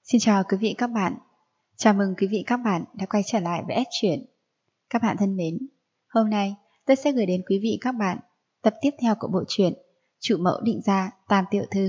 Xin chào quý vị các bạn. Chào mừng quý vị các bạn đã quay trở lại với S Truyện. Các bạn thân mến, hôm nay tôi sẽ gửi đến quý vị các bạn tập tiếp theo của bộ truyện Chủ mẫu định gia Tam tiểu thư.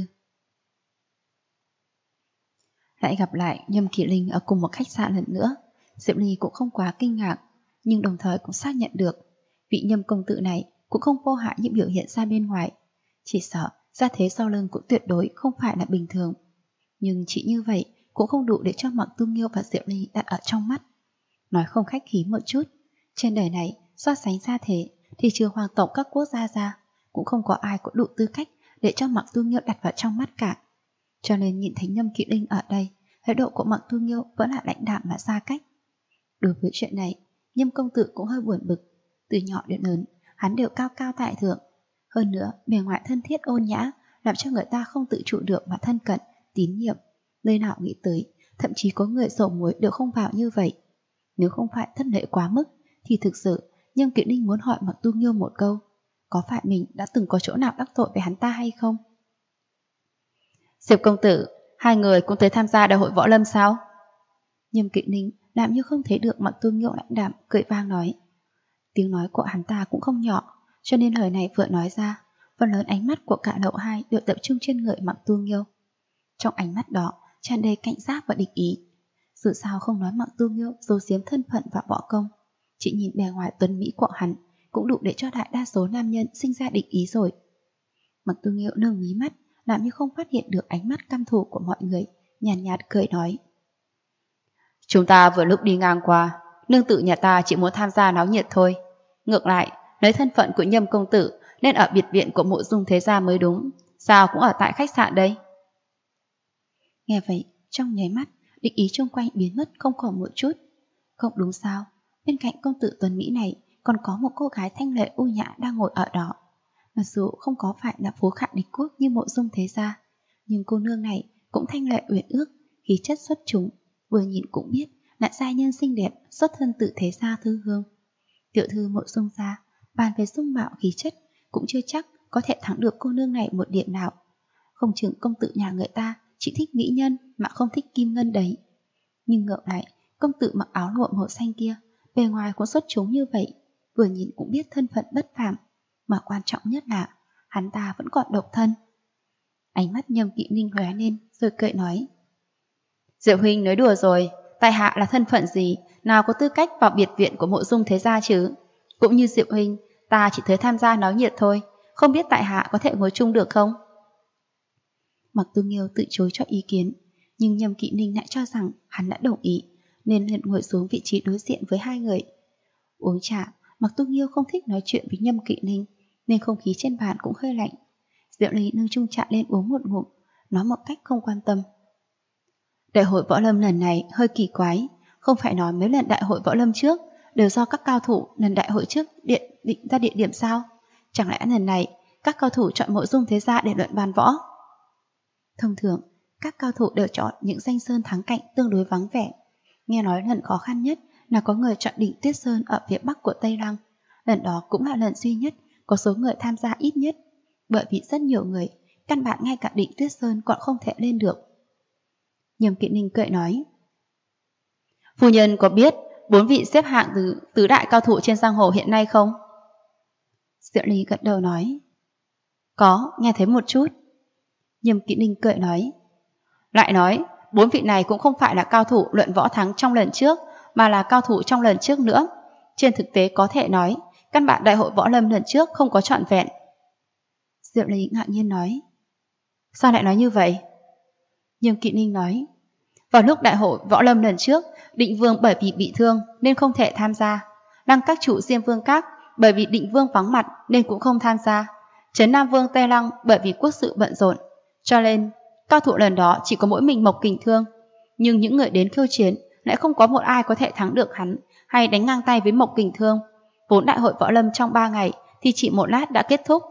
Lại gặp lại Nhâm Kỳ Linh ở cùng một khách sạn lần nữa, Diệp Ly cũng không quá kinh ngạc, nhưng đồng thời cũng xác nhận được vị Nhâm công tử này cũng không vô hại những biểu hiện ra bên ngoài, chỉ sợ gia thế sau lưng cũng tuyệt đối không phải là bình thường. Nhưng chỉ như vậy cũng không đủ để cho Mạc Tu Nghiêu và Diệp Ly đặt ở trong mắt. Nói không khách khí một chút, trên đời này so sánh gia thế thì trừ hoàng tộc các quốc gia ra, cũng không có ai có đủ tư cách để cho Mạc Tu Nghiêu đặt vào trong mắt cả. Cho nên nhìn thấy Nhâm Kỵ Linh ở đây, thái độ của Mạc Tu Nghiêu vẫn là lãnh đạm mà xa cách. Đối với chuyện này, Nhâm công tử cũng hơi buồn bực. Từ nhỏ đến lớn, hắn đều cao cao tại thượng. Hơn nữa, bề ngoài thân thiết ôn nhã, làm cho người ta không tự chủ được mà thân cận, tín nhiệm. Nơi nào nghĩ tới, thậm chí có người sổ muối đều không vào như vậy. Nếu không phải thất lễ quá mức, thì thực sự Nhâm Kỵ Linh muốn hỏi Mạc Tu Nghiêu một câu: có phải mình đã từng có chỗ nào đắc tội với hắn ta hay không? Diệp công tử, hai người cũng tới tham gia đại hội võ lâm sao? Nhâm Kỵ Linh làm như không thấy được Mạc Tu Nghiêu lãnh đạm, cười vang nói. Tiếng nói của hắn ta cũng không nhỏ, cho nên lời này vừa nói ra, phần lớn ánh mắt của cả lậu hai đều tập trung trên người Mạc Tu Nghiêu. Trong ánh mắt đó tràn đầy cảnh giác và địch ý. Dù sao không nói Mạc Tu Nghiêu giấu giếm thân phận và võ công, chỉ nhìn bề ngoài tuấn mỹ của hắn cũng đủ để cho đại đa số nam nhân sinh ra địch ý rồi. Mạc Tu Nghiêu nâng mí mắt, làm như không phát hiện được ánh mắt căm thù của mọi người, nhàn nhạt cười nói. Chúng ta vừa lúc đi ngang qua, nương tự nhà ta chỉ muốn tham gia náo nhiệt thôi. Ngược lại, lấy thân phận của Nhâm công tử nên ở biệt viện của Mộ Dung thế gia mới đúng, sao cũng ở tại khách sạn đây? Nghe vậy, trong nháy mắt, địch ý xung quanh biến mất không còn một chút. Không đúng sao, bên cạnh công tử tuấn mỹ này còn có một cô gái thanh lệ ưu nhã đang ngồi ở đó. Mặc dù không có phải là phú khả địch quốc như Mộ Dung thế gia, nhưng cô nương này cũng thanh lệ uyển ước, khí chất xuất chúng, vừa nhìn cũng biết là giai nhân xinh đẹp, xuất thân tự thế gia Thư Hương. Tiểu thư Mộ Dung gia, bàn về dung mạo khí chất cũng chưa chắc có thể thắng được cô nương này một điểm nào. Không chừng công tử nhà người ta chỉ thích mỹ nhân mà không thích kim ngân đấy. Nhưng ngược lại, công tử mặc áo lụa màu xanh kia, bề ngoài cũng xuất chúng như vậy, vừa nhìn cũng biết thân phận bất phàm, mà quan trọng nhất là hắn ta vẫn còn độc thân. Ánh mắt Nhâm Kỵ Linh lóe lên rồi cười nói. Diệu huynh nói đùa rồi, tại hạ là thân phận gì, nào có tư cách vào biệt viện của Mộ Dung thế gia chứ? Cũng như Diệu huynh, ta chỉ tới tham gia náo nhiệt thôi, không biết tại hạ có thể ngồi chung được không? Mạc Tu Nghiêu từ chối cho ý kiến, nhưng Nhâm Kỵ Ninh lại cho rằng hắn đã đồng ý, nên liền ngồi xuống vị trí đối diện với hai người. Uống trà, Mạc Tu Nghiêu không thích nói chuyện với Nhâm Kỵ Ninh, nên không khí trên bàn cũng hơi lạnh. Diệu Ly nâng chung trà lên uống một ngụm, nói một cách không quan tâm. Đại hội võ lâm lần này hơi kỳ quái, không phải nói mấy lần đại hội võ lâm trước đều do các cao thủ lần đại hội trước định ra địa điểm sao? Chẳng lẽ lần này các cao thủ chọn Mộ Dung thế gia để luận bàn võ? Thông thường, các cao thủ đều chọn những danh sơn thắng cảnh tương đối vắng vẻ. Nghe nói lần khó khăn nhất là có người chọn đỉnh Tuyết Sơn ở phía bắc của Tây Lăng. Lần đó cũng là lần duy nhất có số người tham gia ít nhất, bởi vì rất nhiều người, căn bản ngay cả đỉnh Tuyết Sơn còn không thể lên được. Nhâm Kỵ Ninh cười nói. Phu nhân có biết 4 vị xếp hạng tứ đại cao thủ trên giang hồ hiện nay không? Diệu Ly gật đầu nói. Có, nghe thấy một chút. Nhâm Kỵ Ninh cười nói. Lại nói, 4 vị này cũng không phải là cao thủ luận võ thắng trong lần trước, mà là cao thủ trong lần trước nữa. Trên thực tế có thể nói, căn bản đại hội võ lâm lần trước không có trọn vẹn. Diệu Ly ngạc nhiên nói. Sao lại nói như vậy? Nhâm Kỵ Ninh nói. Vào lúc đại hội võ lâm lần trước, Định Vương bởi vì bị thương nên không thể tham gia. Lăng các chủ Diêm Vương Các bởi vì Định Vương vắng mặt nên cũng không tham gia. Trấn Nam Vương Tây Lăng bởi vì quốc sự bận rộn. Cho nên, cao thủ lần đó chỉ có mỗi mình Mộc Kình Thương. Nhưng những người đến khiêu chiến lại không có một ai có thể thắng được hắn hay đánh ngang tay với Mộc Kình Thương. Vốn đại hội võ lâm trong 3 ngày thì chỉ một lát đã kết thúc.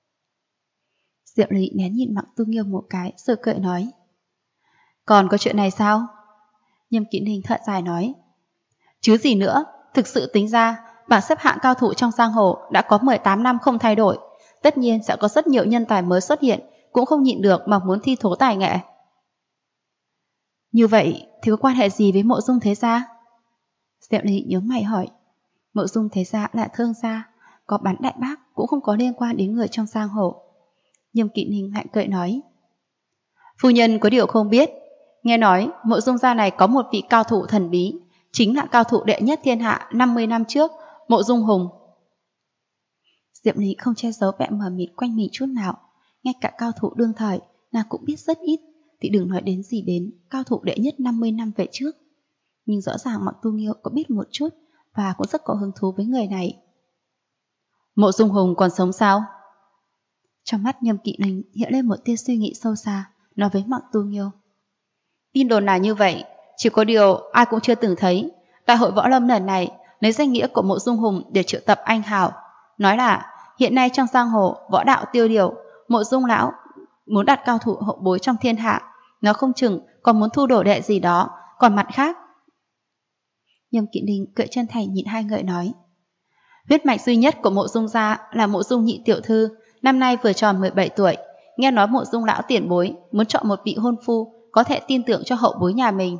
Diệu Ly nén nhìn Mạc Tu Nghiêu một cái rồi cười nói. Còn có chuyện này sao? Nhâm Kỵ Ninh thở dài nói. Chứ gì nữa, thực sự tính ra, bảng xếp hạng cao thủ trong giang hồ đã có 18 năm không thay đổi. Tất nhiên sẽ có rất nhiều nhân tài mới xuất hiện, cũng không nhịn được mà muốn thi thố tài nghệ. Như vậy thì có quan hệ gì với Mộ Dung thế gia? Diệu Ly nhớ mày hỏi. Mộ Dung thế gia là thương gia, có bắn đại bác cũng không có liên quan đến người trong giang hồ. Nhâm Kỵ Ninh lại cười nói. Phu nhân có điều không biết, nghe nói Mộ Dung gia này có một vị cao thủ thần bí, chính là cao thủ đệ nhất thiên hạ 50 năm trước, Mộ Dung Hùng. Diệm Ly không che giấu vẻ mờ mịt quanh mình chút nào, ngay cả cao thủ đương thời nàng cũng biết rất ít, thì đừng nói đến gì đến cao thủ đệ nhất 50 năm về trước. Nhưng rõ ràng Mặc Tu Nghiêu có biết một chút và cũng rất có hứng thú với người này. Mộ Dung Hùng còn sống sao? Trong mắt Nhâm Kỵ Ninh hiện lên một tia suy nghĩ sâu xa, nói với Mặc Tu Nghiêu. Tin đồn là như vậy, chỉ có điều ai cũng chưa từng thấy. Đại hội võ lâm lần này lấy danh nghĩa của Mộ Dung Hùng để triệu tập anh hào, nói là hiện nay trong giang hồ võ đạo tiêu điều, Mộ Dung lão muốn đặt cao thủ hậu bối trong thiên hạ, nó không chừng còn muốn thu đồ đệ gì đó, còn mặt khác. Nhâm Kỵ Ninh cười chân thành nhìn hai người nói. Huyết mạch duy nhất của Mộ Dung gia là Mộ Dung nhị tiểu thư, năm nay vừa tròn 17 tuổi, nghe nói Mộ Dung lão tiền bối muốn chọn một vị hôn phu có thể tin tưởng cho hậu bối nhà mình.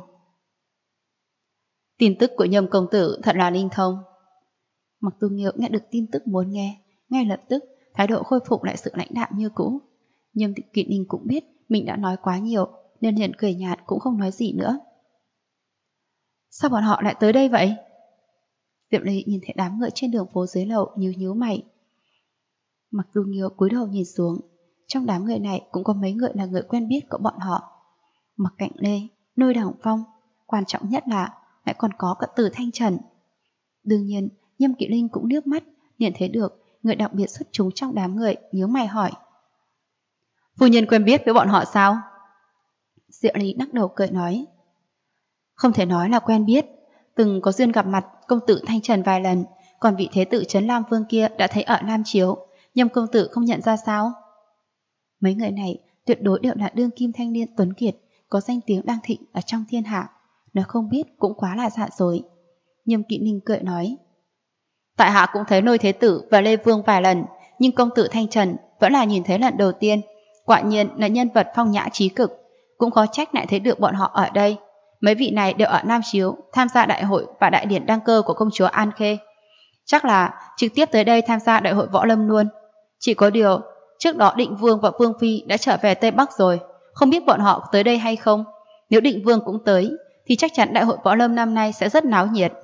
Tin tức của Nhâm công tử thật là linh thông. Mặc Tu Nghiêu nghe được tin tức muốn nghe, ngay lập tức thái độ khôi phục lại sự lãnh đạm như cũ. Nhâm Kỵ Ninh cũng biết mình đã nói quá nhiều, nên liền cười nhạt cũng không nói gì nữa. Sao bọn họ lại tới đây vậy? Diệm Ly nhìn thấy đám người trên đường phố dưới lầu nhíu mày. Mặc Tu Nghiêu cúi đầu nhìn xuống, trong đám người này cũng có mấy người là người quen biết của bọn họ. Mặc Cạnh Lê, Lôi Đằng Phong, quan trọng nhất là lại còn có cả Từ Thanh Trần. Đương nhiên, Nhâm Kỵ Linh cũng liếc mắt, liền thấy được người đặc biệt xuất chúng trong đám người, nhíu mày hỏi. Phu nhân quen biết với bọn họ sao? Diệu Ly lắc đầu cười nói. Không thể nói là quen biết, từng có duyên gặp mặt công tử Thanh Trần vài lần, còn vị thế tử Trấn Lam Vương kia đã thấy ở Lam Chiếu, Nhâm công tử không nhận ra sao? Mấy người này tuyệt đối đều là đương kim thanh niên tuấn kiệt, có danh tiếng đang thịnh ở trong thiên hạ, nếu không biết cũng quá là dạ dối. Nhâm Kỵ Ninh cười nói. Tại hạ cũng thấy Lôi thế tử và Lê Vương vài lần, nhưng công tử Thanh Trần vẫn là nhìn thấy lần đầu tiên, quả nhiên là nhân vật phong nhã trí cực, cũng khó trách lại thấy được bọn họ ở đây. Mấy vị này đều ở Nam Chiếu tham gia đại hội và đại điển đăng cơ của công chúa An Khê. Chắc là trực tiếp tới đây tham gia đại hội võ lâm luôn. Chỉ có điều, trước đó Định Vương và Vương Phi đã trở về Tây Bắc rồi, không biết bọn họ tới đây hay không. Nếu Định Vương cũng tới, thì chắc chắn đại hội võ lâm năm nay sẽ rất náo nhiệt.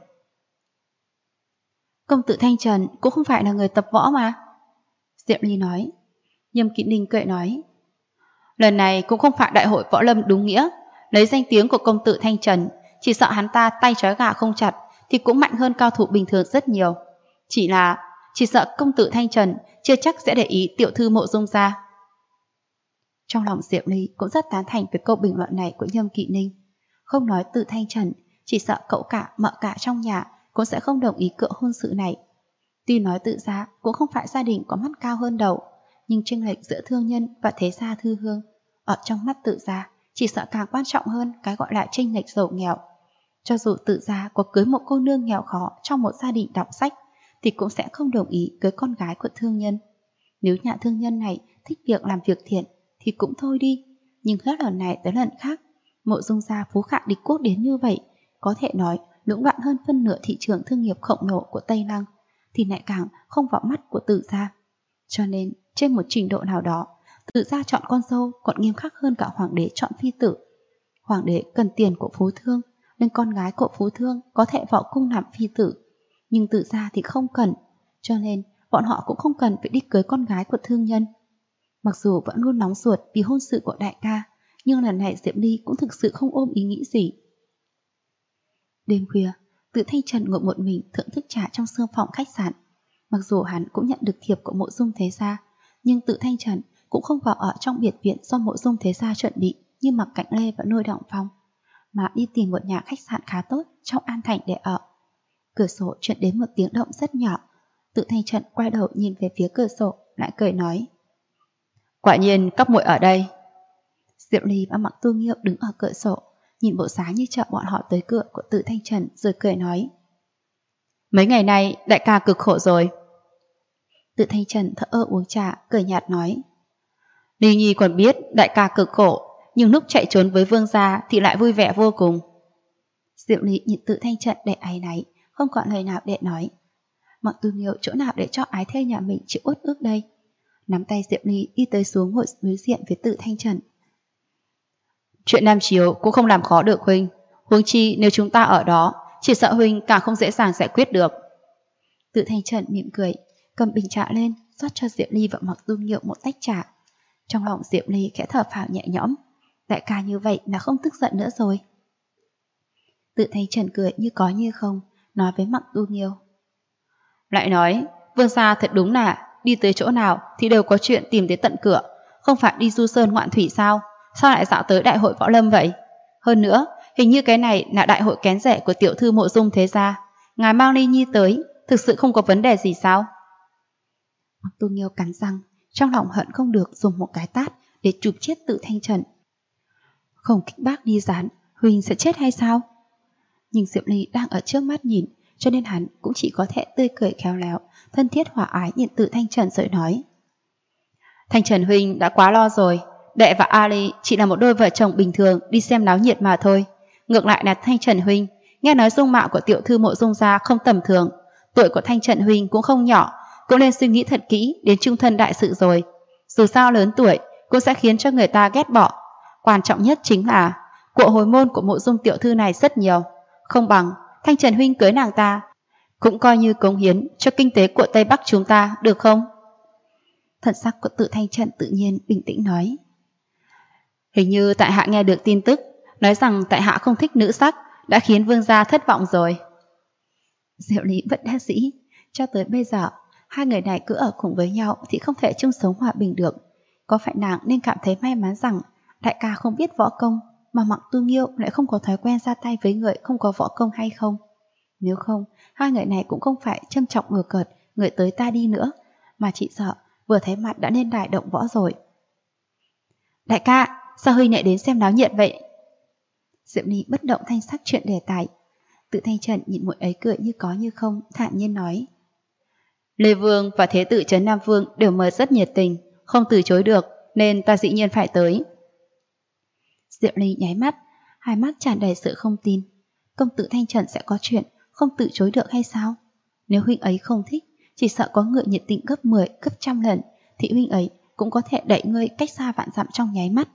Công tử Thanh Trần cũng không phải là người tập võ mà. Diệm Ly nói. Nhâm Kỵ Ninh cười nói. Lần này cũng không phải đại hội võ lâm đúng nghĩa. Lấy danh tiếng của công tử Thanh Trần, chỉ sợ hắn ta tay trói gà không chặt thì cũng mạnh hơn cao thủ bình thường rất nhiều. Chỉ sợ công tử Thanh Trần chưa chắc sẽ để ý tiểu thư Mộ Dung gia. Trong lòng Diệu Ly cũng rất tán thành với câu bình luận này của Nhâm Kỵ Ninh. Không nói từ Thanh Trần, chỉ sợ cậu cả mợ cả trong nhà cũng sẽ không đồng ý cựa hôn sự này. Tuy nói tự gia cũng không phải gia đình có mắt cao hơn đầu, nhưng chênh lệch giữa thương nhân và thế gia thư hương ở trong mắt tự gia chỉ sợ càng quan trọng hơn cái gọi là chênh lệch giàu nghèo. Cho dù tự gia có cưới một cô nương nghèo khó trong một gia đình đọc sách, thì cũng sẽ không đồng ý cưới con gái của thương nhân. Nếu nhà thương nhân này thích việc làm việc thiện thì cũng thôi đi, nhưng hết lần này tới lần khác, Mộ Dung gia phú khả địch quốc đến như vậy, có thể nói lũng đoạn hơn phân nửa thị trường thương nghiệp khổng lồ của Tây Lăng, thì lại càng không vào mắt của Tử gia. Cho nên trên một trình độ nào đó, Tử gia chọn con dâu còn nghiêm khắc hơn cả hoàng đế chọn phi tử. Hoàng đế cần tiền của phú thương, nên con gái của phú thương có thể vào cung làm phi tử, nhưng Tử gia thì không cần, cho nên bọn họ cũng không cần phải đi cưới con gái của thương nhân. Mặc dù vẫn luôn nóng ruột vì hôn sự của đại ca, nhưng lần này Diệm Ly cũng thực sự không ôm ý nghĩ gì. Đêm khuya, Từ Thanh Trần ngồi một mình thưởng thức trà trong sương phòng khách sạn. Mặc dù hắn cũng nhận được thiệp của Mộ Dung thế gia, nhưng Từ Thanh Trần cũng không vào ở trong biệt viện do Mộ Dung thế gia chuẩn bị như Mặc Cạnh Lê và Lôi Đằng Phong, mà đi tìm một nhà khách sạn khá tốt trong An Thành để ở. Cửa sổ truyền đến một tiếng động rất nhỏ. Từ Thanh Trần quay đầu nhìn về phía cửa sổ, lại cười nói. Quả nhiên các muội ở đây. Diệu Ly và Mặc Tu Nghiêu đứng ở cửa sổ, nhìn bộ dáng như chợ bọn họ tới cửa của Từ Thanh Trần rồi cười nói. Mấy ngày nay đại ca cực khổ rồi. Từ Thanh Trần thở uống trà, cười nhạt nói. Ly Nhi còn biết đại ca cực khổ, nhưng lúc chạy trốn với vương gia thì lại vui vẻ vô cùng. Diệu Ly nhìn Tự Thanh Trần để áy náy, không còn lời nào để nói. Mặc Tu Nghiêu chỗ nào để cho ái thê nhà mình chịu uất ức đây? Nắm tay Diệu Ly đi tới xuống ngồi đối diện với Tự Thanh Trần. Chuyện Nam Chiếu cũng không làm khó được huynh, huống chi nếu chúng ta ở đó, chỉ sợ huynh càng không dễ dàng giải quyết được. Tự Thanh Trần mỉm cười, cầm bình trà lên, rót cho Diệu Ly và Mặc Tu Nghiêu một tách trà. Trong lòng Diệu Ly khẽ thở phào nhẹ nhõm, đại ca như vậy là không tức giận nữa rồi. Tự Thanh Trần cười như có như không, nói với Mặc Tu Nghiêu. Lại nói, vương gia thật đúng là đi tới chỗ nào thì đều có chuyện tìm đến tận cửa, không phải đi du sơn ngoạn thủy sao? Sao lại dạo tới đại hội võ lâm vậy? Hơn nữa, hình như cái này là đại hội kén rẻ của tiểu thư Mộ Dung thế gia. Ngài mang Ly Nhi tới, thực sự không có vấn đề gì sao? Mặc Tu Nghiêu cắn răng, trong lòng hận không được dùng một cái tát để chụp chết Tự Thanh Trần. Không kích bác Ly Gián, huynh sẽ chết hay sao? Nhưng Diệu Ly đang ở trước mắt nhìn, cho nên hắn cũng chỉ có thể tươi cười khéo léo, thân thiết hòa ái nhìn Tự Thanh Trần rồi nói. Thanh Trần huynh đã quá lo rồi, đệ và Ali chỉ là một đôi vợ chồng bình thường đi xem náo nhiệt mà thôi. Ngược lại là Thanh Trần huynh, nghe nói dung mạo của tiểu thư Mộ Dung gia không tầm thường, tuổi của Thanh Trần huynh cũng không nhỏ, cũng nên suy nghĩ thật kỹ đến trung thân đại sự rồi. Dù sao lớn tuổi cũng sẽ khiến cho người ta ghét bỏ. Quan trọng nhất chính là của hồi môn của Mộ Dung tiểu thư này rất nhiều, không bằng Thanh Trần huynh cưới nàng ta, cũng coi như cống hiến cho kinh tế của Tây Bắc chúng ta, được không? Thần sắc của Tự Thanh Trần tự nhiên bình tĩnh nói. Hình như tại hạ nghe được tin tức, nói rằng tại hạ không thích nữ sắc, đã khiến vương gia thất vọng rồi. Diệu Ly vẫn đa dĩ, cho tới bây giờ, hai người này cứ ở cùng với nhau thì không thể chung sống hòa bình được. Có phải nàng nên cảm thấy may mắn rằng đại ca không biết võ công, mà Mặc Tu Nghiêu lại không có thói quen ra tay với người không có võ công hay không? Nếu không, hai người này cũng không phải châm trọng ngừa cợt người tới ta đi nữa, mà chỉ sợ vừa thấy mặt đã nên đại động võ rồi. Đại ca, sao huynh lại đến xem náo nhiệt vậy? Diệu Ly bất động thanh sắc chuyện đề tài. Tự Thanh Trần nhìn muội ấy cười như có như không, thản nhiên nói. Lê Vương và Thế tử Trấn Nam Vương đều mời rất nhiệt tình, không từ chối được, nên ta dĩ nhiên phải tới. Diệu Ly nháy mắt, hai mắt tràn đầy sự không tin. Công tử Thanh Trần sẽ có chuyện không từ chối được hay sao? Nếu huynh ấy không thích, chỉ sợ có người nhiệt tình gấp 10, gấp 100 lần, thì huynh ấy cũng có thể đẩy ngươi cách xa vạn dặm trong nháy mắt.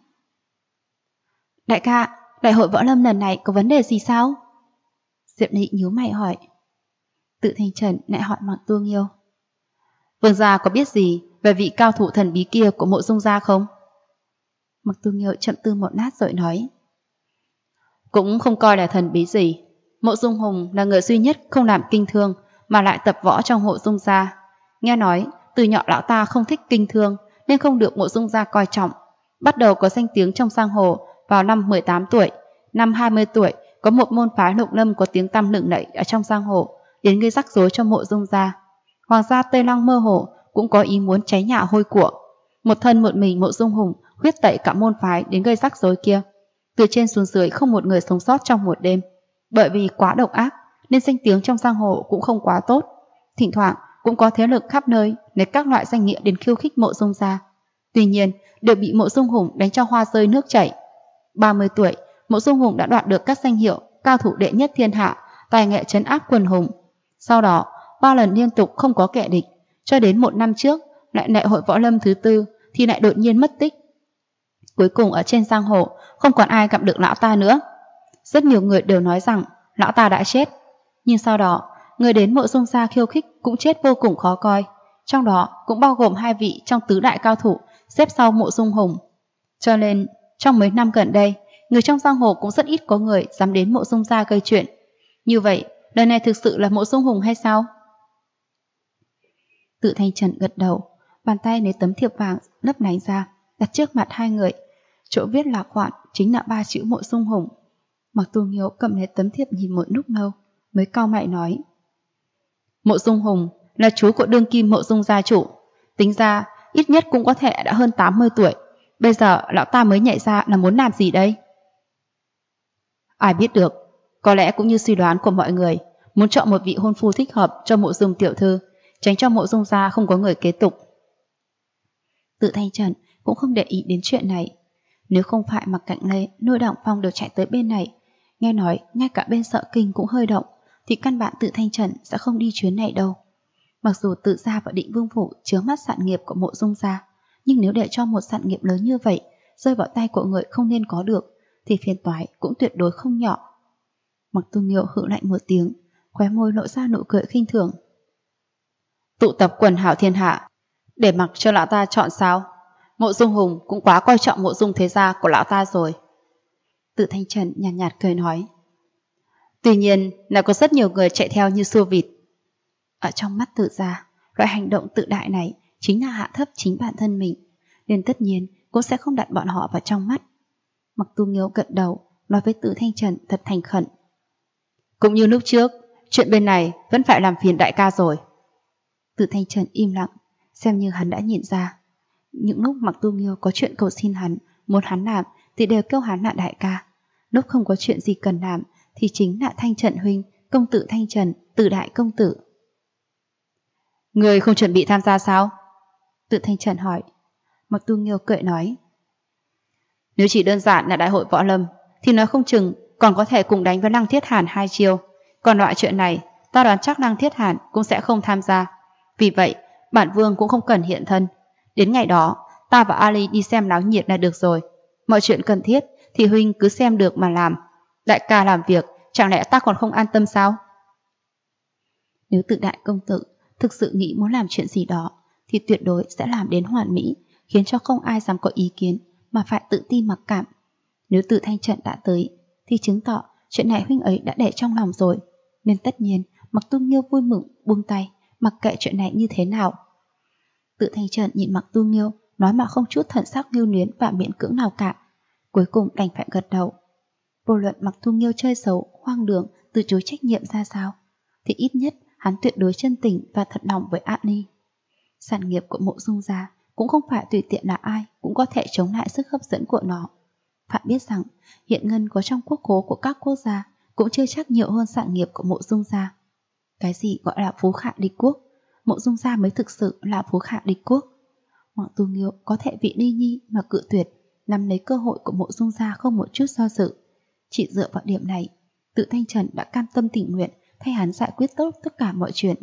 Đại ca, đại hội võ lâm lần này có vấn đề gì sao? Diệp Ly nhíu mày hỏi. Tự Thanh Trần lại hỏi Mặc Tu Nghiêu. Vương gia có biết gì về vị cao thủ thần bí kia của Mộ Dung gia không? Mặc Tu Nghiêu chậm tư một lát rồi nói. Cũng không coi là thần bí gì. Mộ Dung Hùng là người duy nhất không làm kinh thương mà lại tập võ trong Mộ Dung gia. Nghe nói từ nhỏ lão ta không thích kinh thương nên không được Mộ Dung gia coi trọng. Bắt đầu có danh tiếng trong giang hồ vào năm 18 tuổi. Năm 20 tuổi có một môn phái Lục Lâm có tiếng tăm lừng lẫy ở trong giang hồ, đến gây rắc rối cho Mộ Dung gia. Hoàng gia Tây Lăng mơ hồ cũng có ý muốn cháy nhà hôi của. Một thân một mình Mộ Dung Hùng huyết tẩy cả môn phái đến gây rắc rối kia. Từ trên xuống dưới không một người sống sót trong một đêm. Bởi vì quá độc ác nên danh tiếng trong giang hồ cũng không quá tốt. Thỉnh thoảng cũng có thế lực khắp nơi lấy các loại danh nghĩa đến khiêu khích Mộ Dung gia. Tuy nhiên đều bị Mộ Dung Hùng đánh cho hoa rơi nước chảy. 30 tuổi, Mộ Dung Hùng đã đoạt được các danh hiệu cao thủ đệ nhất thiên hạ, tài nghệ trấn áp quần hùng. Sau đó 3 lần liên tục không có kẻ địch, cho đến 1 năm trước lại đại hội võ lâm thứ 4 thì lại đột nhiên mất tích. Cuối cùng ở trên giang hồ không còn ai gặp được lão ta nữa. Rất nhiều người đều nói rằng lão ta đã chết, nhưng sau đó người đến Mộ Dung gia khiêu khích cũng chết vô cùng khó coi, trong đó cũng bao gồm 2 vị trong tứ đại cao thủ xếp sau Mộ Dung Hùng. Cho nên trong mấy năm gần đây, người trong giang hồ cũng rất ít có người dám đến Mộ Dung gia gây chuyện. Như vậy, đời này thực sự là Mộ Dung Hùng hay sao? Tự Thanh Trần gật đầu, bàn tay lấy tấm thiệp vàng lấp lánh ra, đặt trước mặt hai người. Chỗ viết là khoản chính là 3 chữ Mộ Dung Hùng. Mặc Tu Nghiêu cầm lấy tấm thiệp nhìn một lúc lâu, mới cau mày nói. Mộ Dung Hùng là chú của đương kim Mộ Dung gia chủ. Tính ra, ít nhất cũng có thể đã hơn 80 tuổi. Bây giờ lão ta mới nhảy ra là muốn làm gì đây? Ai biết được, có lẽ cũng như suy đoán của mọi người, muốn chọn một vị hôn phu thích hợp cho Mộ Dung tiểu thư, tránh cho Mộ Dung gia không có người kế tục. Tự Thanh Trần cũng không để ý đến chuyện này. Nếu không phải Mặc Cảnh Lê, Lôi Đằng Phong đều chạy tới bên này, nghe nói ngay cả bên Sợ Kinh cũng hơi động, thì căn bản Tự Thanh Trần sẽ không đi chuyến này đâu. Mặc dù Tự gia và Định Vương phủ chứa mắt sản nghiệp của Mộ Dung gia, nhưng nếu để cho một sản nghiệp lớn như vậy rơi vào tay của người không nên có được, thì phiền toái cũng tuyệt đối không nhỏ. Mặc Tu Nghiêu hự lạnh một tiếng, khóe môi lộ ra nụ cười khinh thường. Tụ tập quần hảo thiên hạ, để mặc cho lão ta chọn sao? Mộ Dung Hùng cũng quá coi trọng Mộ Dung thế gia của lão ta rồi. Tự Thanh Trần nhàn nhạt cười nói. Tuy nhiên là có rất nhiều người chạy theo như xua vịt. Ở trong mắt Tự gia, loại hành động tự đại này chính là hạ thấp chính bản thân mình, nên tất nhiên cũng sẽ không đặt bọn họ vào trong mắt. Mặc Tu Nghiêu gật đầu, nói với Tự Thanh Trần thật thành khẩn. Cũng như lúc trước, chuyện bên này vẫn phải làm phiền đại ca rồi. Tự Thanh Trần im lặng, xem như hắn đã nhìn ra. Những lúc Mặc Tu Nghiêu có chuyện cầu xin hắn, muốn hắn làm thì đều kêu hắn là đại ca. Lúc không có chuyện gì cần làm thì chính là Thanh Trần huynh, công tử Thanh Trần, Từ đại công tử. Người không chuẩn bị tham gia sao? Tự Thanh Trần hỏi. Mặc Tu Nghiêu cười nói. Nếu chỉ đơn giản là đại hội võ lâm thì nói không chừng còn có thể cùng đánh với Lăng Thiết Hàn 2 chiêu. Còn loại chuyện này ta đoán chắc Lăng Thiết Hàn cũng sẽ không tham gia. Vì vậy bản vương cũng không cần hiện thân. Đến ngày đó ta và Ali đi xem náo nhiệt là được rồi. Mọi chuyện cần thiết thì huynh cứ xem được mà làm. Đại ca làm việc chẳng lẽ ta còn không an tâm sao? Nếu Tự đại công tử thực sự nghĩ muốn làm chuyện gì đó thì tuyệt đối sẽ làm đến hoàn mỹ, khiến cho không ai dám có ý kiến mà phải tự tin mặc cảm. Nếu Tự Thanh Trần đã tới thì chứng tỏ chuyện này huynh ấy đã để trong lòng rồi, nên tất nhiên Mặc Tu Nghiêu vui mừng buông tay, mặc kệ chuyện này như thế nào. Tự Thanh Trần nhìn Mặc Tu Nghiêu, nói mà không chút thần sắc lưu luyến và miễn cưỡng nào cả, cuối cùng đành phải gật đầu. Vô luận Mặc Tu Nghiêu chơi xấu, hoang đường, từ chối trách nhiệm ra sao, thì ít nhất hắn tuyệt đối chân tình và thật lòng với Ali. Sản nghiệp của Mộ Dung gia cũng không phải tùy tiện là ai cũng có thể chống lại sức hấp dẫn của nó. Phải biết rằng hiện ngân có trong quốc khố của các quốc gia cũng chưa chắc nhiều hơn sản nghiệp của Mộ Dung gia. Cái gì gọi là phú khả địch quốc, Mộ Dung gia mới thực sự là phú khả địch quốc. Mặc Tu Nghiêu có thể vị ly nhi mà cự tuyệt, nắm lấy cơ hội của Mộ Dung gia không một chút do dự. Chỉ dựa vào điểm này, Tự Thanh Trần đã cam tâm tình nguyện thay hắn giải quyết tốt tất cả mọi chuyện.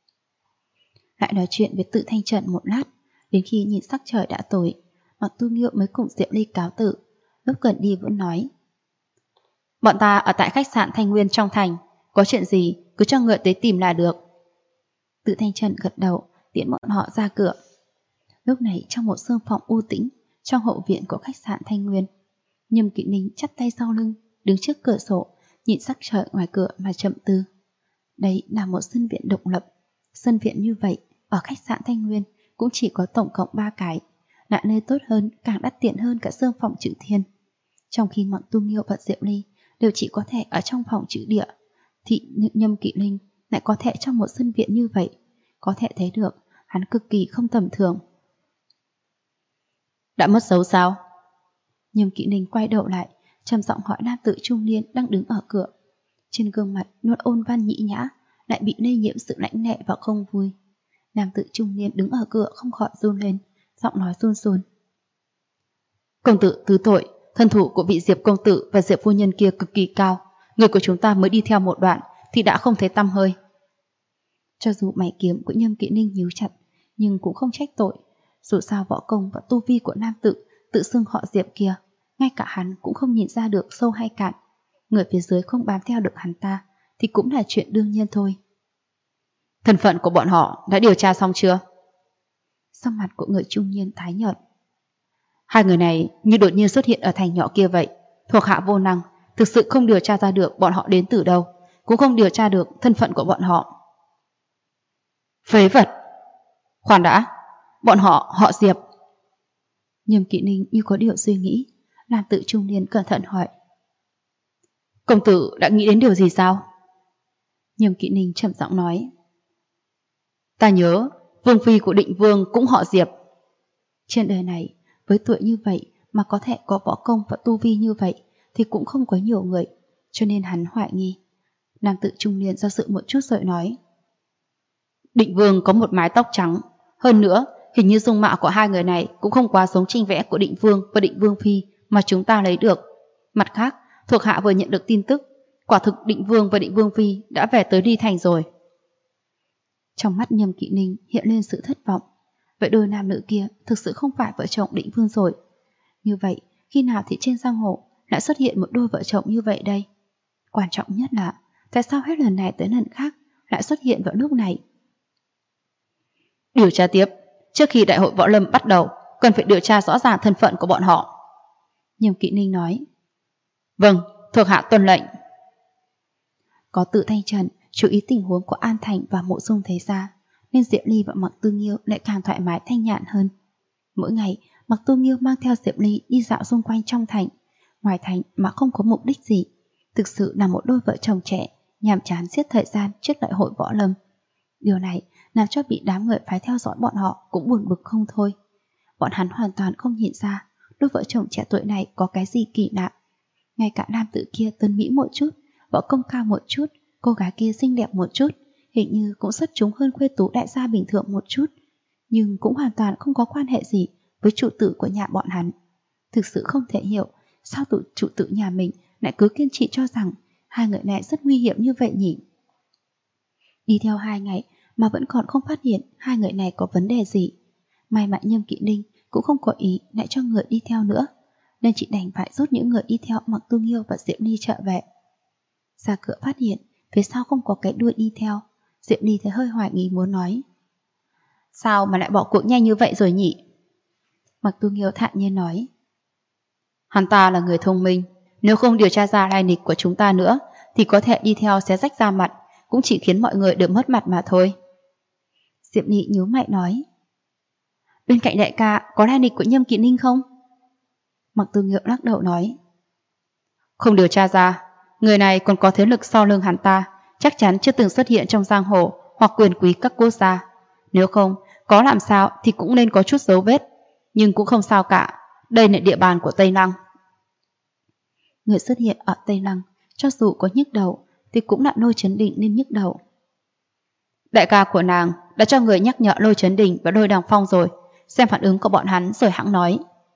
Lại nói chuyện với Tự Thanh Trần một lát, đến khi nhìn sắc trời đã tối, Mặc Tu Nghiêu mới cùng Diệu Ly cáo tử. Lúc gần đi vẫn nói. Bọn ta ở tại khách sạn Thanh Nguyên trong thành, có chuyện gì cứ cho người tới tìm là được. Tự Thanh Trần gật đầu, tiễn bọn họ ra cửa. Lúc này trong một sương phòng u tĩnh, trong hậu viện của khách sạn Thanh Nguyên, Nhâm Kỵ Ninh chắp tay sau lưng, đứng trước cửa sổ, nhìn sắc trời ngoài cửa mà chậm tư. Đây là một sân viện độc lập. Sân viện như vậy, ở khách sạn Thanh Nguyên cũng chỉ có tổng cộng 3 cái, là nơi tốt hơn, càng đắt tiền hơn cả sương phòng chữ thiên. Trong khi Mặc Tu Nghiêu và Diệu Ly đều chỉ có thể ở trong phòng chữ địa, thì Nhâm Kỵ Ninh lại có thể trong một sân viện như vậy. Có thể thấy được hắn cực kỳ không tầm thường. Đã mất dấu sao? Nhâm Kỵ Ninh quay đầu lại, trầm giọng hỏi nam tử trung niên đang đứng ở cửa. Trên gương mặt luôn ôn văn nhĩ nhã, lại bị lây nhiễm sự lãnh lệ và không vui. Nam tử trung niên đứng ở cửa không khỏi run lên, giọng nói run run. Công tử thứ tội, thân thủ của vị Diệp công tử và Diệp phu nhân kia cực kỳ cao. Người của chúng ta mới đi theo một đoạn thì đã không thấy tăm hơi. Cho dù mày kiếm của Nhâm Kỵ Ninh nhíu chặt, nhưng cũng không trách tội. Dù sao võ công và tu vi của nam tử tự xưng họ Diệp kia, ngay cả hắn cũng không nhìn ra được sâu hay cạn. Người phía dưới không bám theo được hắn ta thì cũng là chuyện đương nhiên thôi. Thân phận của bọn họ đã điều tra xong chưa? Sắc mặt của người trung niên tái nhợt. Hai người này như đột nhiên xuất hiện ở thành nhỏ kia vậy, thuộc hạ vô năng, thực sự không điều tra ra được bọn họ đến từ đâu, cũng không điều tra được thân phận của bọn họ. Phế vật! Khoan đã, bọn họ Diệp. Nhâm Kỵ Ninh như có điều suy nghĩ, nam tử trung niên cẩn thận hỏi. Công tử đã nghĩ đến điều gì sao? Nhâm Kỵ Ninh trầm giọng nói. Ta nhớ, vương phi của Định Vương cũng họ Diệp. Trên đời này, với tuổi như vậy mà có thể có võ công và tu vi như vậy thì cũng không có nhiều người, cho nên hắn hoài nghi. Nam tử trung niên do dự một chút rồi nói. Định Vương có một mái tóc trắng, hơn nữa hình như dung mạo của hai người này cũng không quá giống tranh vẽ của Định Vương và Định Vương phi mà chúng ta lấy được. Mặt khác, thuộc hạ vừa nhận được tin tức, quả thực Định Vương và Định Vương Phi đã về tới Ly Thành rồi. Trong mắt Nhâm Kỵ Ninh hiện lên sự thất vọng. Vậy đôi nam nữ kia thực sự không phải vợ chồng Định Vương rồi. Như vậy, khi nào thì trên giang hồ lại xuất hiện một đôi vợ chồng như vậy đây? Quan trọng nhất là, tại sao hết lần này tới lần khác lại xuất hiện vào lúc này? Điều tra tiếp, trước khi đại hội võ lâm bắt đầu, cần phải điều tra rõ ràng thân phận của bọn họ. Nhâm Kỵ Ninh nói. Vâng, thuộc hạ tuân lệnh. Có Tự Thanh Trần chú ý tình huống của An Thành và Mộ Dung thấy ra, nên Diệp Ly và Mặc Tư Nghiêu lại càng thoải mái thanh nhàn hơn. Mỗi ngày, Mặc Tư Nghiêu mang theo Diệp Ly đi dạo xung quanh trong thành, ngoài thành mà không có mục đích gì. Thực sự là một đôi vợ chồng trẻ, nhàm chán giết thời gian trước đại hội võ lâm. Điều này làm cho bị đám người phái theo dõi bọn họ cũng buồn bực không thôi. Bọn hắn hoàn toàn không nhìn ra đôi vợ chồng trẻ tuổi này có cái gì kỳ lạ. Ngay cả nam tử kia tân mỹ một chút, võ công cao một chút, cô gái kia xinh đẹp một chút, hình như cũng xuất chúng hơn khuê tú đại gia bình thường một chút, nhưng cũng hoàn toàn không có quan hệ gì với chủ tử của nhà bọn hắn. Thực sự không thể hiểu sao chủ tử nhà mình lại cứ kiên trì cho rằng hai người này rất nguy hiểm như vậy nhỉ. Đi theo 2 ngày mà vẫn còn không phát hiện hai người này có vấn đề gì. May mà Nhâm Kỵ Ninh cũng không có ý lại cho người đi theo nữa, nên chị đành phải rút những người đi theo Mặc Tu Nghiêu và Diệp Ly trở về. Ra cửa phát hiện phía sau không có cái đuôi đi theo, Diệp Ly thấy hơi hoài nghi muốn nói. Sao mà lại bỏ cuộc nhanh như vậy rồi nhỉ? Mặc Tu Nghiêu thản nhiên nói. Hắn ta là người thông minh, nếu không điều tra ra lai lịch của chúng ta nữa thì có thể đi theo xé rách da mặt, cũng chỉ khiến mọi người được mất mặt mà thôi. Diệp Ly nhíu mày nói. Bên cạnh đại ca có lai lịch của Nhâm Kỵ Ninh không? Mặc Tư Nghiêu lắc đầu nói. Không điều tra ra, người này còn có thế lực sau lưng hắn ta, chắc chắn chưa từng xuất hiện trong giang hồ hoặc quyền quý các quốc gia. Nếu không, có làm sao thì cũng nên có chút dấu vết, nhưng cũng không sao cả, đây là địa bàn của Tây Lăng. Người xuất hiện ở Tây Lăng, cho dù có nhức đầu thì cũng là Lôi Chấn Đình nên nhức đầu. Đại ca của nàng đã cho người nhắc nhở Lôi Chấn Đình và Lôi Đằng Phong rồi, xem phản ứng của bọn hắn rồi hãng nói.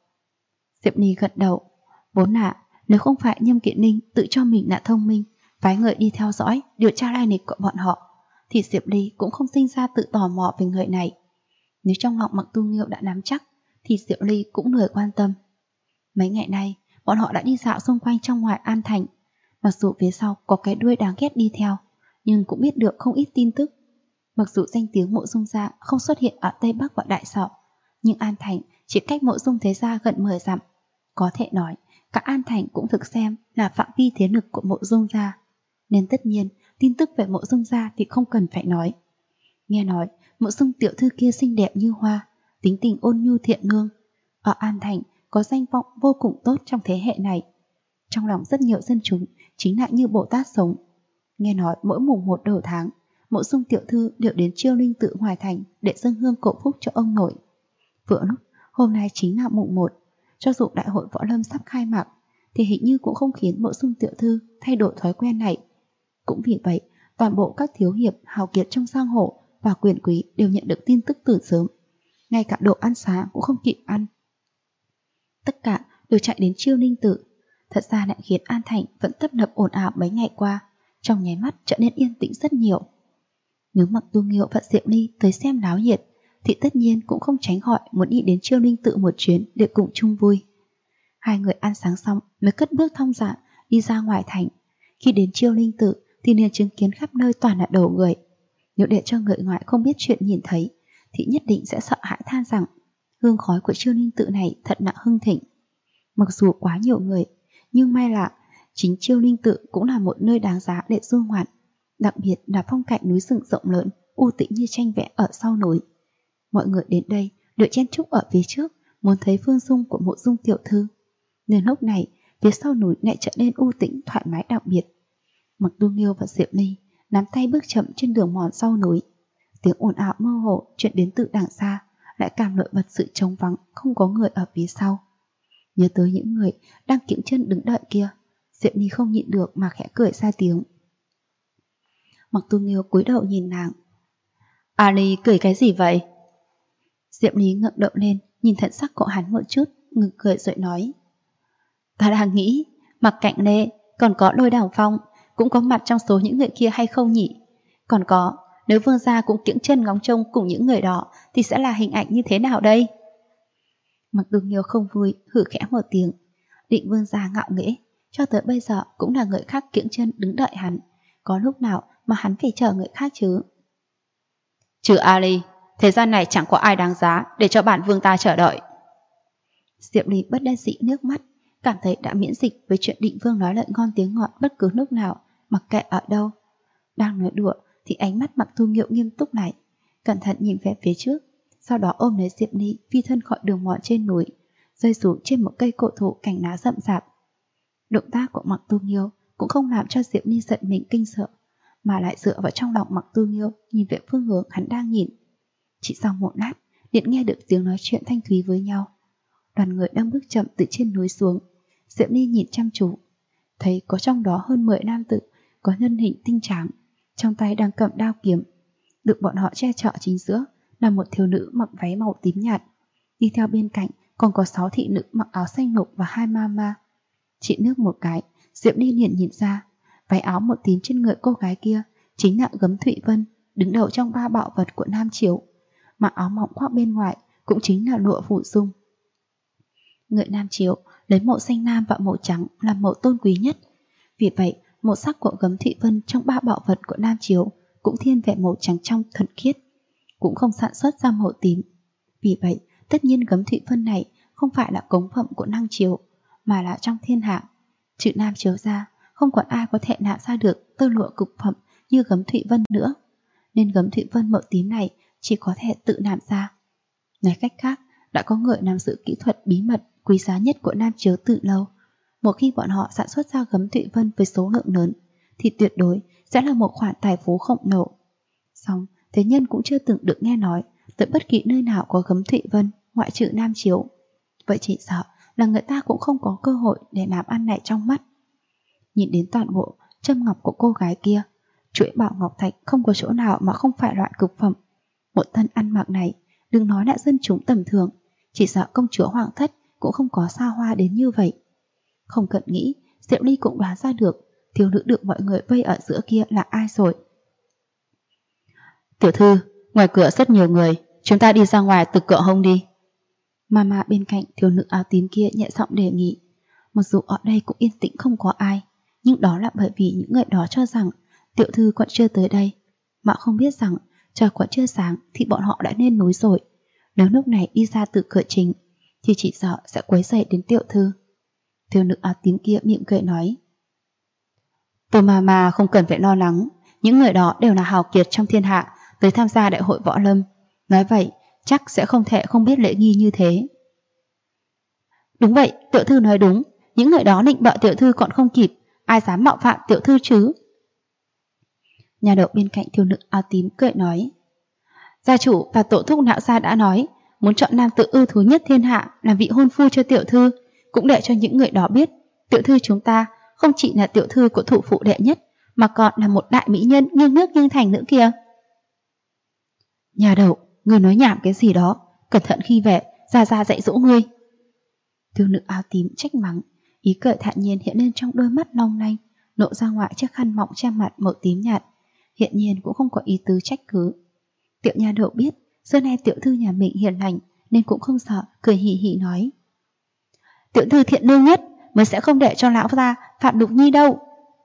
Diệp Ly gật đầu. Vốn là nếu không phải Nhâm Kỵ Ninh tự cho mình là thông minh, phái người đi theo dõi, điều tra lai lịch của bọn họ, thì Diệp Ly cũng không sinh ra tự tò mò về người này. Nếu trong lòng Mặc Tu Nghiêu đã nắm chắc, thì Diệp Ly cũng lười quan tâm. Mấy ngày nay, bọn họ đã đi dạo xung quanh trong ngoài An Thành. Mặc dù phía sau có cái đuôi đáng ghét đi theo, nhưng cũng biết được không ít tin tức. Mặc dù danh tiếng Mộ Dung gia không xuất hiện ở Tây Bắc và Đại Sọ, nhưng An Thành chỉ cách Mộ Dung thế gia gần 10 dặm. Có thể nói, cả An Thành cũng thực xem là phạm vi thế lực của Mộ Dung gia. Nên tất nhiên, tin tức về Mộ Dung gia thì không cần phải nói. Nghe nói, Mộ Dung tiểu thư kia xinh đẹp như hoa, tính tình ôn nhu thiện lương. Ở An Thành có danh vọng vô cùng tốt trong thế hệ này. Trong lòng rất nhiều dân chúng chính là như Bồ Tát sống. Nghe nói mỗi mùng 1 đầu tháng, Mộ Dung tiểu thư đều đến Chiêu Linh Tự ngoài thành để dâng hương cầu phúc cho ông nội. Vừa lúc hôm nay chính là mùng 1, cho dù đại hội võ lâm sắp khai mạc thì hình như cũng không khiến Mộ Dung tiểu thư thay đổi thói quen này. Cũng vì vậy, toàn bộ các thiếu hiệp hào kiệt trong giang hồ và quyền quý đều nhận được tin tức từ sớm. Ngay cả đồ ăn sáng cũng không kịp ăn. Tất cả đều chạy đến Chiêu Linh Tự. Thật ra lại khiến An Thành vẫn tấp nập ồn ào mấy ngày qua, trong nháy mắt trở nên yên tĩnh rất nhiều. Nếu Mặc Tu Nghiêu và Diệp Ly tới xem náo nhiệt, thì tất nhiên cũng không tránh khỏi muốn đi đến Chiêu Linh Tự một chuyến để cùng chung vui. Hai người ăn sáng xong mới cất bước thong dả đi ra ngoài thành. Khi đến Chiêu Linh Tự thì liền chứng kiến khắp nơi toàn là đầu người. Nếu để cho người ngoài không biết chuyện nhìn thấy thì nhất định sẽ sợ hãi than rằng hương khói của Chiêu Linh Tự này thật là hưng thịnh. Mặc dù quá nhiều người, nhưng may là chính Chiêu Linh Tự cũng là một nơi đáng giá để du ngoạn, đặc biệt là phong cảnh núi rừng rộng lớn, u tĩnh như tranh vẽ ở sau núi. Mọi người đến đây đều chen chúc ở phía trước, muốn thấy phương dung của Mộ Dung tiểu thư. Nên lúc này, phía sau núi lại trở nên u tĩnh thoải mái đặc biệt. Mặc Tu Nghiêu và Diệp Ly nắm tay bước chậm trên đường mòn sau núi. Tiếng ồn ào mơ hồ truyền đến từ đằng xa, lại càng nổi bật sự trống vắng, không có người ở phía sau. Nhớ tới những người đang kiễng chân đứng đợi kia, Diệp Ly không nhịn được mà khẽ cười ra tiếng. Mặc Tu Nghiêu cúi đầu nhìn nàng. Ly cười cái gì vậy? Diệp Ly ngẩng đầu lên, nhìn thần sắc của hắn một chút, ngừng cười rồi nói. Ta đang nghĩ, Mặc Cạnh Lê, còn có Lôi Đằng Phong, cũng có mặt trong số những người kia hay không nhỉ? Còn có, nếu Vương gia cũng kiễng chân ngóng trông cùng những người đó, thì sẽ là hình ảnh như thế nào đây? Mặc Dù Nghiêu không vui, hử khẽ một tiếng. Định Vương gia ngạo nghễ, cho tới bây giờ cũng là người khác kiễng chân đứng đợi hắn. Có lúc nào mà hắn phải chờ người khác chứ? Trừ Ali, thế gian này chẳng có ai đáng giá để cho bản vương ta chờ đợi. Diệp Ly bất đắc dĩ nước mắt, cảm thấy đã miễn dịch với chuyện Định Vương nói lời ngon tiếng ngọt bất cứ lúc nào, mặc kệ ở đâu. Đang nói đùa thì ánh mắt Mặc Thu Nghiêu nghiêm túc lại, cẩn thận nhìn về phía trước, sau đó ôm lấy Diệp Ly phi thân khỏi đường mòn trên núi, rơi xuống trên một cây cổ thụ cành lá rậm rạp. Động tác của Mặc Thu Nghiêu cũng không làm cho Diệp Ly giận mình kinh sợ, mà lại dựa vào trong lòng Mặc Thu Nghiêu nhìn về phương hướng hắn đang nhìn. Chỉ sau một lát, liền nghe được tiếng nói chuyện thanh thúy với nhau. Đoàn người đang bước chậm từ trên núi xuống. Diệp Ly nhìn chăm chú, thấy có trong đó hơn 10 nam tử có nhân hình tinh tráng, trong tay đang cầm đao kiếm. Được bọn họ che chở chính giữa là một thiếu nữ mặc váy màu tím nhạt. Đi theo bên cạnh còn có 6 thị nữ mặc áo xanh lục và 2 ma. Chỉ nước một cái, Diệp Ly liền nhìn ra, váy áo màu tím trên người cô gái kia chính là Gấm Thụy Vân, đứng đầu trong 3 bạo vật của Nam Chiếu. Mặc áo mỏng khoác bên ngoài cũng chính là lụa phủ dung. Người Nam Chiếu lấy màu xanh lam và màu trắng làm màu tôn quý nhất. Vì vậy, màu sắc của Gấm Thụy Vân trong 3 bảo vật của Nam Chiếu cũng thiên về màu trắng trong thuần khiết, cũng không sản xuất ra màu tím. Vì vậy, tất nhiên Gấm Thụy Vân này không phải là cống phẩm của Nam Chiếu, mà là trong thiên hạ. Trừ Nam Chiếu ra, không còn ai có thể nạm ra được tơ lụa cực phẩm như Gấm Thụy Vân nữa, nên Gấm Thụy Vân màu tím này chỉ có thể tự nạm ra. Nói cách khác, đã có người nắm giữ kỹ thuật bí mật quý giá nhất của Nam Chiếu từ lâu. Một khi bọn họ sản xuất ra Gấm Thụy Vân với số lượng lớn, thì tuyệt đối sẽ là một khoản tài phú khổng lồ. Song, thế nhân cũng chưa từng được nghe nói tới bất kỳ nơi nào có Gấm Thụy Vân ngoại trừ Nam Chiếu. Vậy chỉ sợ là người ta cũng không có cơ hội để làm ăn này trong mắt. Nhìn đến toàn bộ châm ngọc của cô gái kia, chuỗi bảo ngọc thạch không có chỗ nào mà không phải loại cực phẩm. Một thân ăn mặc này, đừng nói là dân chúng tầm thường, chỉ sợ công chúa hoàng thất cũng không có xa hoa đến như vậy. Không cần nghĩ, Diệu Ly cũng đoán ra được thiếu nữ được mọi người vây ở giữa kia là ai rồi. Tiểu thư, ngoài cửa rất nhiều người, chúng ta đi ra ngoài từ cửa hông đi. Mama bên cạnh thiếu nữ áo tím kia nhẹ giọng đề nghị. Mặc dù ở đây cũng yên tĩnh không có ai, nhưng đó là bởi vì những người đó cho rằng tiểu thư còn chưa tới đây, mà không biết rằng trời còn chưa sáng thì bọn họ đã lên núi rồi. Nếu lúc này đi ra từ cửa chính thì chỉ sợ sẽ quấy rầy đến tiểu thư. Thiếu nữ áo tím kia mỉm cười nói. Tôi mà không cần phải lo lắng, những người đó đều là hào kiệt trong thiên hạ tới tham gia đại hội võ lâm. Nói vậy chắc sẽ không thể không biết lễ nghi như thế. Đúng vậy, tiểu thư nói đúng, những người đó định bợ tiểu thư còn không kịp, ai dám mạo phạm tiểu thư chứ? Nhà đậu bên cạnh thiếu nữ áo tím cười nói. Gia chủ và tổ thúc Nạo gia đã nói muốn chọn nam tử ưu tú nhất thiên hạ làm vị hôn phu cho tiểu thư, cũng để cho những người đó biết tiểu thư chúng ta không chỉ là tiểu thư của thủ phủ đệ nhất, mà còn là một đại mỹ nhân nghiêng nước nghiêng thành nữa kìa. Nhà đậu, ngươi nói nhảm cái gì đó, cẩn thận khi về ra dạy dỗ ngươi. Thiếu nữ áo tím trách mắng, ý cười thản nhiên hiện lên trong đôi mắt long lanh, lộ ra ngoài chiếc khăn mỏng che mặt màu tím nhạt, hiện nhiên cũng không có ý tứ trách cứ. Tiểu nha đậu biết xưa nay tiểu thư nhà mình hiền lành nên cũng không sợ, cười hì hì nói. Tiểu thư thiện lương nhất mới sẽ không để cho lão gia phạm Lục Nhi đâu.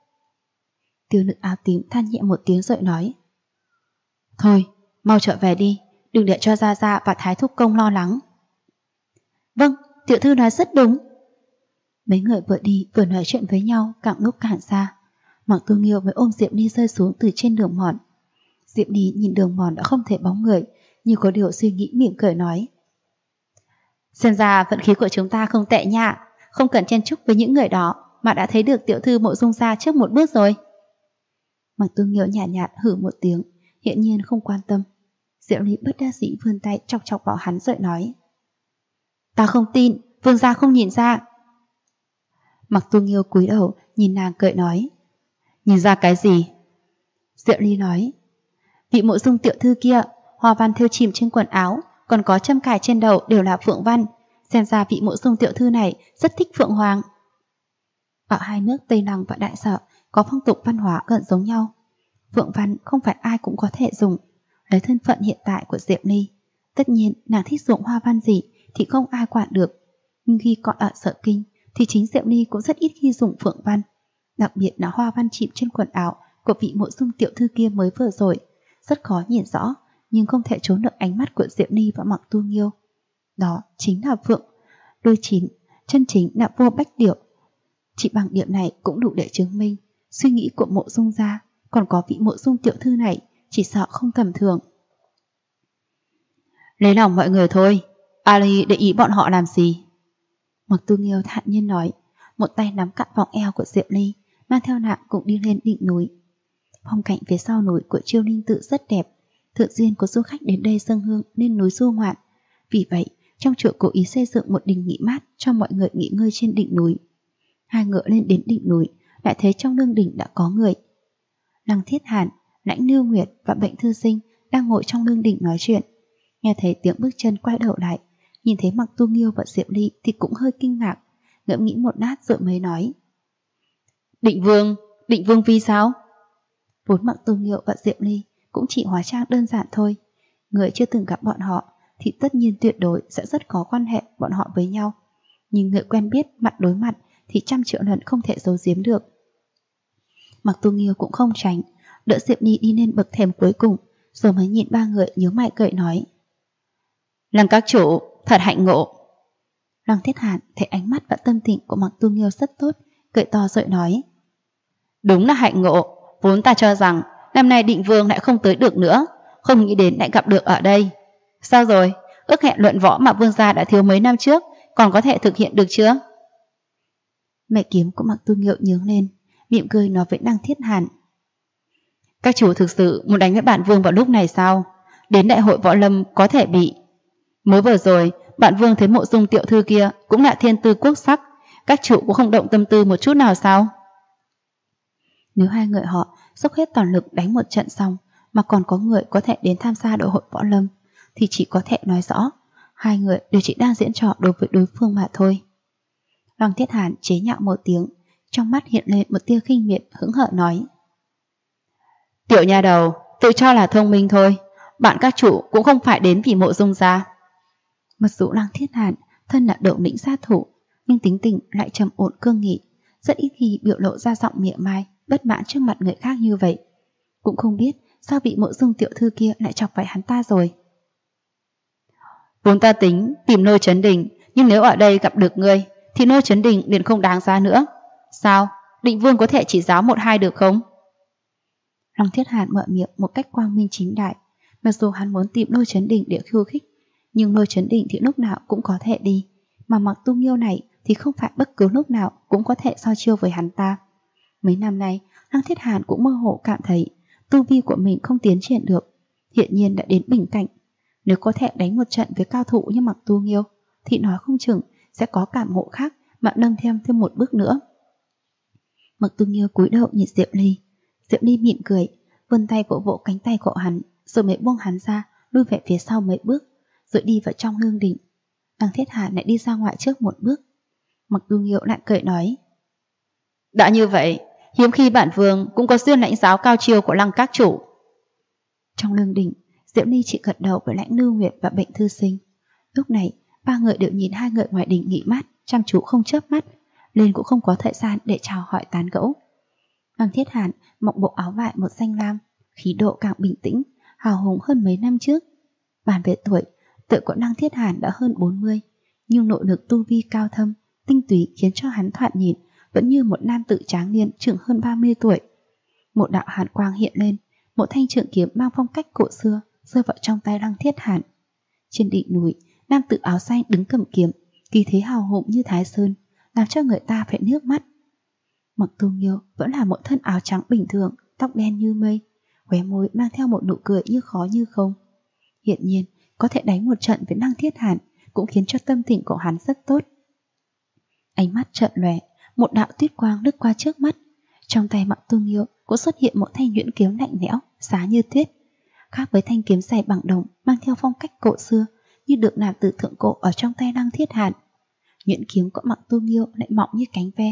Thiếu nữ áo tím than nhẹ một tiếng rồi nói. Thôi, mau trở về đi, đừng để cho Gia Gia và Thái Thúc Công lo lắng. Vâng, tiểu thư nói rất đúng. Mấy người vừa đi vừa nói chuyện với nhau càng lúc càng xa. Mặc Tư Nghiêu mới ôm Diệp Ly rơi xuống từ trên đường mòn. Diệp Ly nhìn đường mòn đã không thể bóng người, như có điều suy nghĩ mỉm cười nói. Xem ra vận khí của chúng ta không tệ nha, không cần chen chúc với những người đó mà đã thấy được tiểu thư Mộ Dung gia trước một bước rồi. Mặc Tư Nghiêu nhạt nhạt hử một tiếng, hiện nhiên không quan tâm. Diệu Ly bất đắc dĩ vươn tay chọc chọc vào hắn rồi nói. Ta không tin, vương gia không nhìn ra. Mặc Tư Nghiêu cúi đầu nhìn nàng cười nói. Nhìn ra cái gì? Diệu Ly nói. Vị Mộ Dung tiểu thư kia, hoa văn thêu chìm trên quần áo, còn có châm cài trên đầu đều là phượng văn. Xem ra vị Mộ Dung tiểu thư này rất thích phượng hoàng. Ở hai nước Tây Lăng và Đại Sở có phong tục văn hóa gần giống nhau. Phượng văn không phải ai cũng có thể dùng. Lấy thân phận hiện tại của Diệp Ly, tất nhiên nàng thích dùng hoa văn gì thì không ai quản được. Nhưng khi còn ở Sở Kinh thì chính Diệp Ly cũng rất ít khi dùng phượng văn. Đặc biệt là hoa văn chìm trên quần áo của vị mộ dung tiểu thư kia mới vừa rồi, rất khó nhìn rõ, nhưng không thể trốn được ánh mắt của Diệp Ly và Mặc Tu Nghiêu. Đó chính là phượng đôi chín, chân chính là vô bách điệu. Chỉ bằng điểm này cũng đủ để chứng minh suy nghĩ của mộ dung gia, còn có vị mộ dung tiểu thư này chỉ sợ không tầm thường. Lấy lòng mọi người thôi, Ali để ý bọn họ làm gì? Mặc Tu Nghiêu thản nhiên nói, một tay nắm cạn vòng eo của Diệp Ly, mang theo nàng cùng đi lên đỉnh núi. Phong cảnh phía sau núi của Chiêu Linh Tự rất đẹp, thường xuyên có du khách đến đây dâng hương lên núi du ngoạn. Vì vậy, trong chùa cố ý xây dựng một đình nghỉ mát cho mọi người nghỉ ngơi trên đỉnh núi. Hai ngựa lên đến đỉnh núi, lại thấy trong lương đình đã có người. Lăng Thiết Hàn, Lãnh Nưu Nguyệt và Bệnh Thư Sinh đang ngồi trong lương đình nói chuyện. Nghe thấy tiếng bước chân quay đầu lại, nhìn thấy Mặc Tu Nghiêu và Diệp Ly thì cũng hơi kinh ngạc, ngẫm nghĩ một lát rồi mới nói. Định Vương Phi sao? Vốn Mặc Tu Nghiêu và Diệp Ly cũng chỉ hóa trang đơn giản thôi. Người chưa từng gặp bọn họ thì tất nhiên tuyệt đối sẽ rất có quan hệ bọn họ với nhau. Nhưng người quen biết mặt đối mặt thì trăm triệu lần không thể giấu giếm được. Mặc Tu Nghiêu cũng không tránh, đỡ Diệp Ly đi lên bậc thềm cuối cùng, rồi mới nhìn ba người nhíu mày cười nói. Lăng các chủ, thật hạnh ngộ. Lăng Thiết Hàn thấy ánh mắt và tâm tình của Mặc Tu Nghiêu rất tốt, cười to rồi nói. Đúng là hạnh ngộ, vốn ta cho rằng năm nay Định Vương lại không tới được nữa, không nghĩ đến lại gặp được ở đây. Sao rồi, ước hẹn luận võ mà Vương gia đã thiếu mấy năm trước, còn có thể thực hiện được chưa? Mẹ kiếm của Mặc Tu Nghiêu nhướng lên, mỉm cười nói với Lăng Thiết Hàn. Các chủ thực sự muốn đánh với bản Vương vào lúc này sao? Đến đại hội võ lâm có thể bị. Mới vừa rồi, bản Vương thấy mộ dung tiểu thư kia cũng là thiên tư quốc sắc, các chủ cũng không động tâm tư một chút nào sao? Nếu hai người họ dốc hết toàn lực đánh một trận xong mà còn có người có thể đến tham gia đại hội võ lâm thì chỉ có thể nói rõ hai người đều chỉ đang diễn trò đối với đối phương mà thôi. Lăng Thiết Hàn chế nhạo một tiếng, trong mắt hiện lên một tia khinh miệt hững hờ nói. Tiểu nha đầu, tự cho là thông minh thôi, bạn các chủ cũng không phải đến vì mộ dung gia. Mặc dù Lăng Thiết Hàn thân là đầu lĩnh sát thủ, nhưng tính tình lại trầm ổn cương nghị, rất ít khi biểu lộ ra giọng mỉa mai bất mãn trước mặt người khác như vậy. Cũng không biết sao vị mộ dung tiểu thư kia lại chọc phải hắn ta rồi. Vốn ta tính tìm Nô Chấn Đình, nhưng nếu ở đây gặp được ngươi thì Nô Chấn Đình liền không đáng giá nữa. Sao, Định Vương có thể chỉ giáo một hai được không? Lăng Thiết Hàn mở miệng một cách quang minh chính đại. Mặc dù hắn muốn tìm Nô Chấn Đình để khiêu khích, nhưng Nô Chấn Đình thì lúc nào cũng có thể đi, mà Mặc Tu Nghiêu này thì không phải bất cứ lúc nào cũng có thể so chiêu với hắn ta. Mấy năm nay, Lăng Thiết Hàn cũng mơ hồ cảm thấy tu vi của mình không tiến triển được, hiện nhiên đã đến bình cảnh. Nếu có thể đánh một trận với cao thủ như Mặc Tu Nghiêu thì nói không chừng sẽ có cảm ngộ khác mà nâng thêm một bước nữa. Mặc Tu Nghiêu cúi đầu nhìn Diệp Ly. Diệp Ly mỉm cười, vươn tay vỗ vỗ cánh tay của hắn, rồi mới buông hắn ra, lui về phía sau mấy bước, rồi đi vào trong lương đình. Lăng Thiết Hàn lại đi ra ngoài trước một bước. Mặc Tu Nghiêu lại cười nói. Đã như vậy, hiếm khi bản Vương cũng có duyên lãnh giáo cao chiêu của Lăng các chủ. Trong lương đình, Diệp Ly chỉ gật đầu với Lãnh Nưu Nguyệt và Bệnh Thư Sinh. Lúc này, ba người đều nhìn hai người ngoài đình nghỉ mát, chăm chú không chớp mắt, nên cũng không có thời gian để chào hỏi tán gẫu. Lăng Thiết Hàn mặc bộ áo vải màu xanh lam, khí độ càng bình tĩnh, hào hùng hơn mấy năm trước. Bàn về tuổi của Lăng Thiết Hàn đã hơn 40, nhưng nội lực tu vi cao thâm, tinh túy khiến cho hắn thoạt nhìn vẫn như một nam tử tráng niên chừng hơn 30 tuổi. Một đạo hàn quang hiện lên, một thanh trượng kiếm mang phong cách cổ xưa rơi vào trong tay Lăng Thiết Hàn. Trên đỉnh núi, nam tử áo xanh đứng cầm kiếm, khí thế hào hùng như Thái Sơn, làm cho người ta phải nước mắt. Mặc Tu Nghiêu vẫn là một thân áo trắng bình thường, tóc đen như mây, khóe môi mang theo một nụ cười như khó như không. Hiện nhiên, có thể đánh một trận với Lăng Thiết Hàn cũng khiến cho tâm tình của hắn rất tốt. Ánh mắt trợn lóe, một đạo tuyết quang lướt qua trước mắt. Trong tay Mặc Tu Nghiêu cũng xuất hiện một thanh nhuyễn kiếm lạnh lẽo, giá như tuyết. Khác với thanh kiếm dài bằng đồng mang theo phong cách cổ xưa như được làm từ thượng cổ ở trong tay Lăng Thiết Hàn, nhuyễn kiếm của Mặc Tu Nghiêu lại mỏng như cánh ve,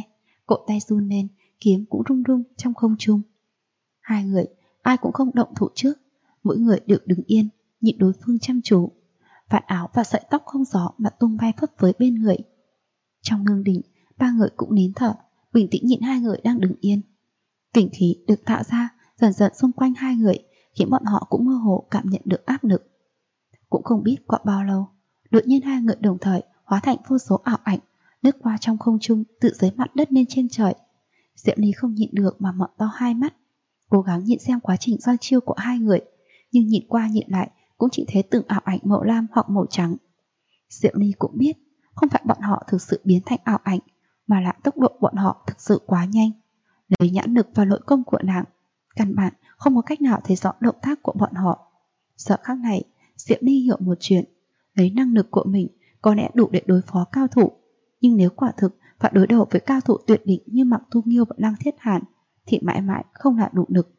Cổ tay run lên, kiếm cũng rung rung trong không trung. Hai người ai cũng không động thủ trước, mỗi người đều đứng yên, nhìn đối phương chăm chú. Vạt áo và sợi tóc không gió mà tung bay phấp phới bên người. Trong lương đình, ba người cũng nín thở, bình tĩnh nhìn hai người đang đứng yên. Kình khí được tạo ra dần dần xung quanh hai người, khiến bọn họ cũng mơ hồ cảm nhận được áp lực. Cũng không biết qua bao lâu, đột nhiên hai người đồng thời hóa thành vô số ảo ảnh, lướt qua trong không trung từ dưới mặt đất lên trên trời. Diệu Ly không nhịn được mà mở to hai mắt, cố gắng nhìn xem quá trình giao chiêu của hai người, nhưng nhìn qua nhìn lại cũng chỉ thấy từng ảo ảnh màu lam hoặc màu trắng. Diệu Ly cũng biết không phải bọn họ thực sự biến thành ảo ảnh, mà là tốc độ bọn họ thực sự quá nhanh. Lấy nhãn lực và nội công của nàng, căn bản không có cách nào thấy rõ động tác của bọn họ. Giờ khắc này, Diệu Ly hiểu một chuyện, lấy năng lực của mình có lẽ đủ để đối phó cao thủ, nhưng nếu quả thực phải đối đầu với cao thủ tuyệt đỉnh như Mạc Tu Nghiêu và Lăng Thiết Hàn thì mãi mãi không là đủ lực.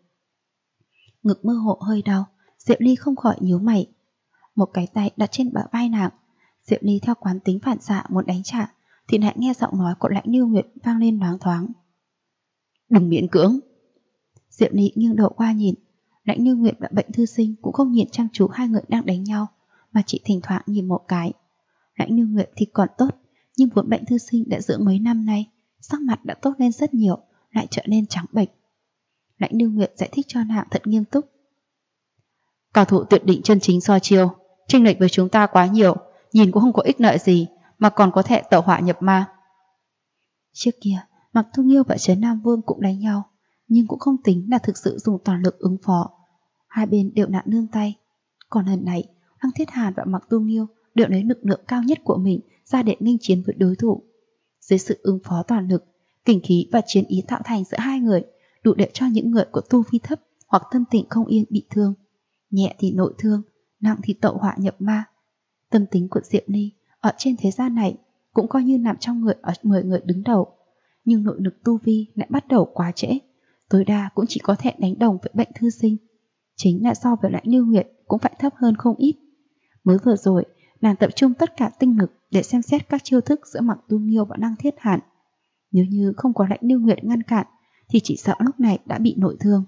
Ngực mơ hồ hơi đau, Diệu Ly không khỏi nhíu mày. Một cái tay đặt trên bả vai nàng, Diệu Ly theo quán tính phản xạ muốn đánh trả thì lại nghe giọng nói của Lãnh Lưu Nguyệt vang lên loáng thoáng. Đừng miễn cưỡng. Diệu Ly nghiêng đầu qua nhìn, Lãnh Lưu Nguyệt và Bệnh Thư Sinh cũng không nhìn chăm chú hai người đang đánh nhau, mà chỉ thỉnh thoảng nhìn một cái. Lãnh Lưu Nguyệt thì còn tốt, nhưng vốn Bệnh Thư Sinh đã dưỡng mấy năm nay, sắc mặt đã tốt lên rất nhiều, lại trở nên trắng bệch. Lãnh Lưu Nguyệt giải thích cho nàng thật nghiêm túc. Cao thủ tuyệt đỉnh chân chính so chiêu, chênh lệch với chúng ta quá nhiều, nhìn cũng không có ích lợi gì, mà còn có thể tẩu hỏa nhập ma. Trước kia, Mạc Tu Nghiêu và Trấn Nam Vương cũng đánh nhau, nhưng cũng không tính là thực sự dùng toàn lực ứng phó. Hai bên đều nạn nương tay. Còn lần này, Lăng Thiết Hàn và Mạc Tu Nghiêu đều lấy lực lượng cao nhất của mình ra để nghênh chiến với đối thủ. Dưới sự ứng phó toàn lực, kình khí và chiến ý tạo thành giữa hai người đủ để cho những người của tu vi thấp hoặc tâm tình không yên bị thương. Nhẹ thì nội thương, nặng thì tẩu hỏa nhập ma. Tâm tính của Diệu Ly ở trên thế gian này cũng coi như nằm trong người ở 10 người đứng đầu, nhưng nội lực tu vi lại bắt đầu quá trễ, tối đa cũng chỉ có thể đánh đồng với Bệnh Thư Sinh. Chính là so với Lãnh Lưu Nguyệt cũng phải thấp hơn không ít. Mới vừa rồi, nàng tập trung tất cả tinh lực để xem xét các chiêu thức giữa Mạc Tu Nghiêu và Lăng Thiết Hàn. Nếu như không có Lãnh Lưu Nguyệt ngăn cản thì chỉ sợ lúc này đã bị nội thương.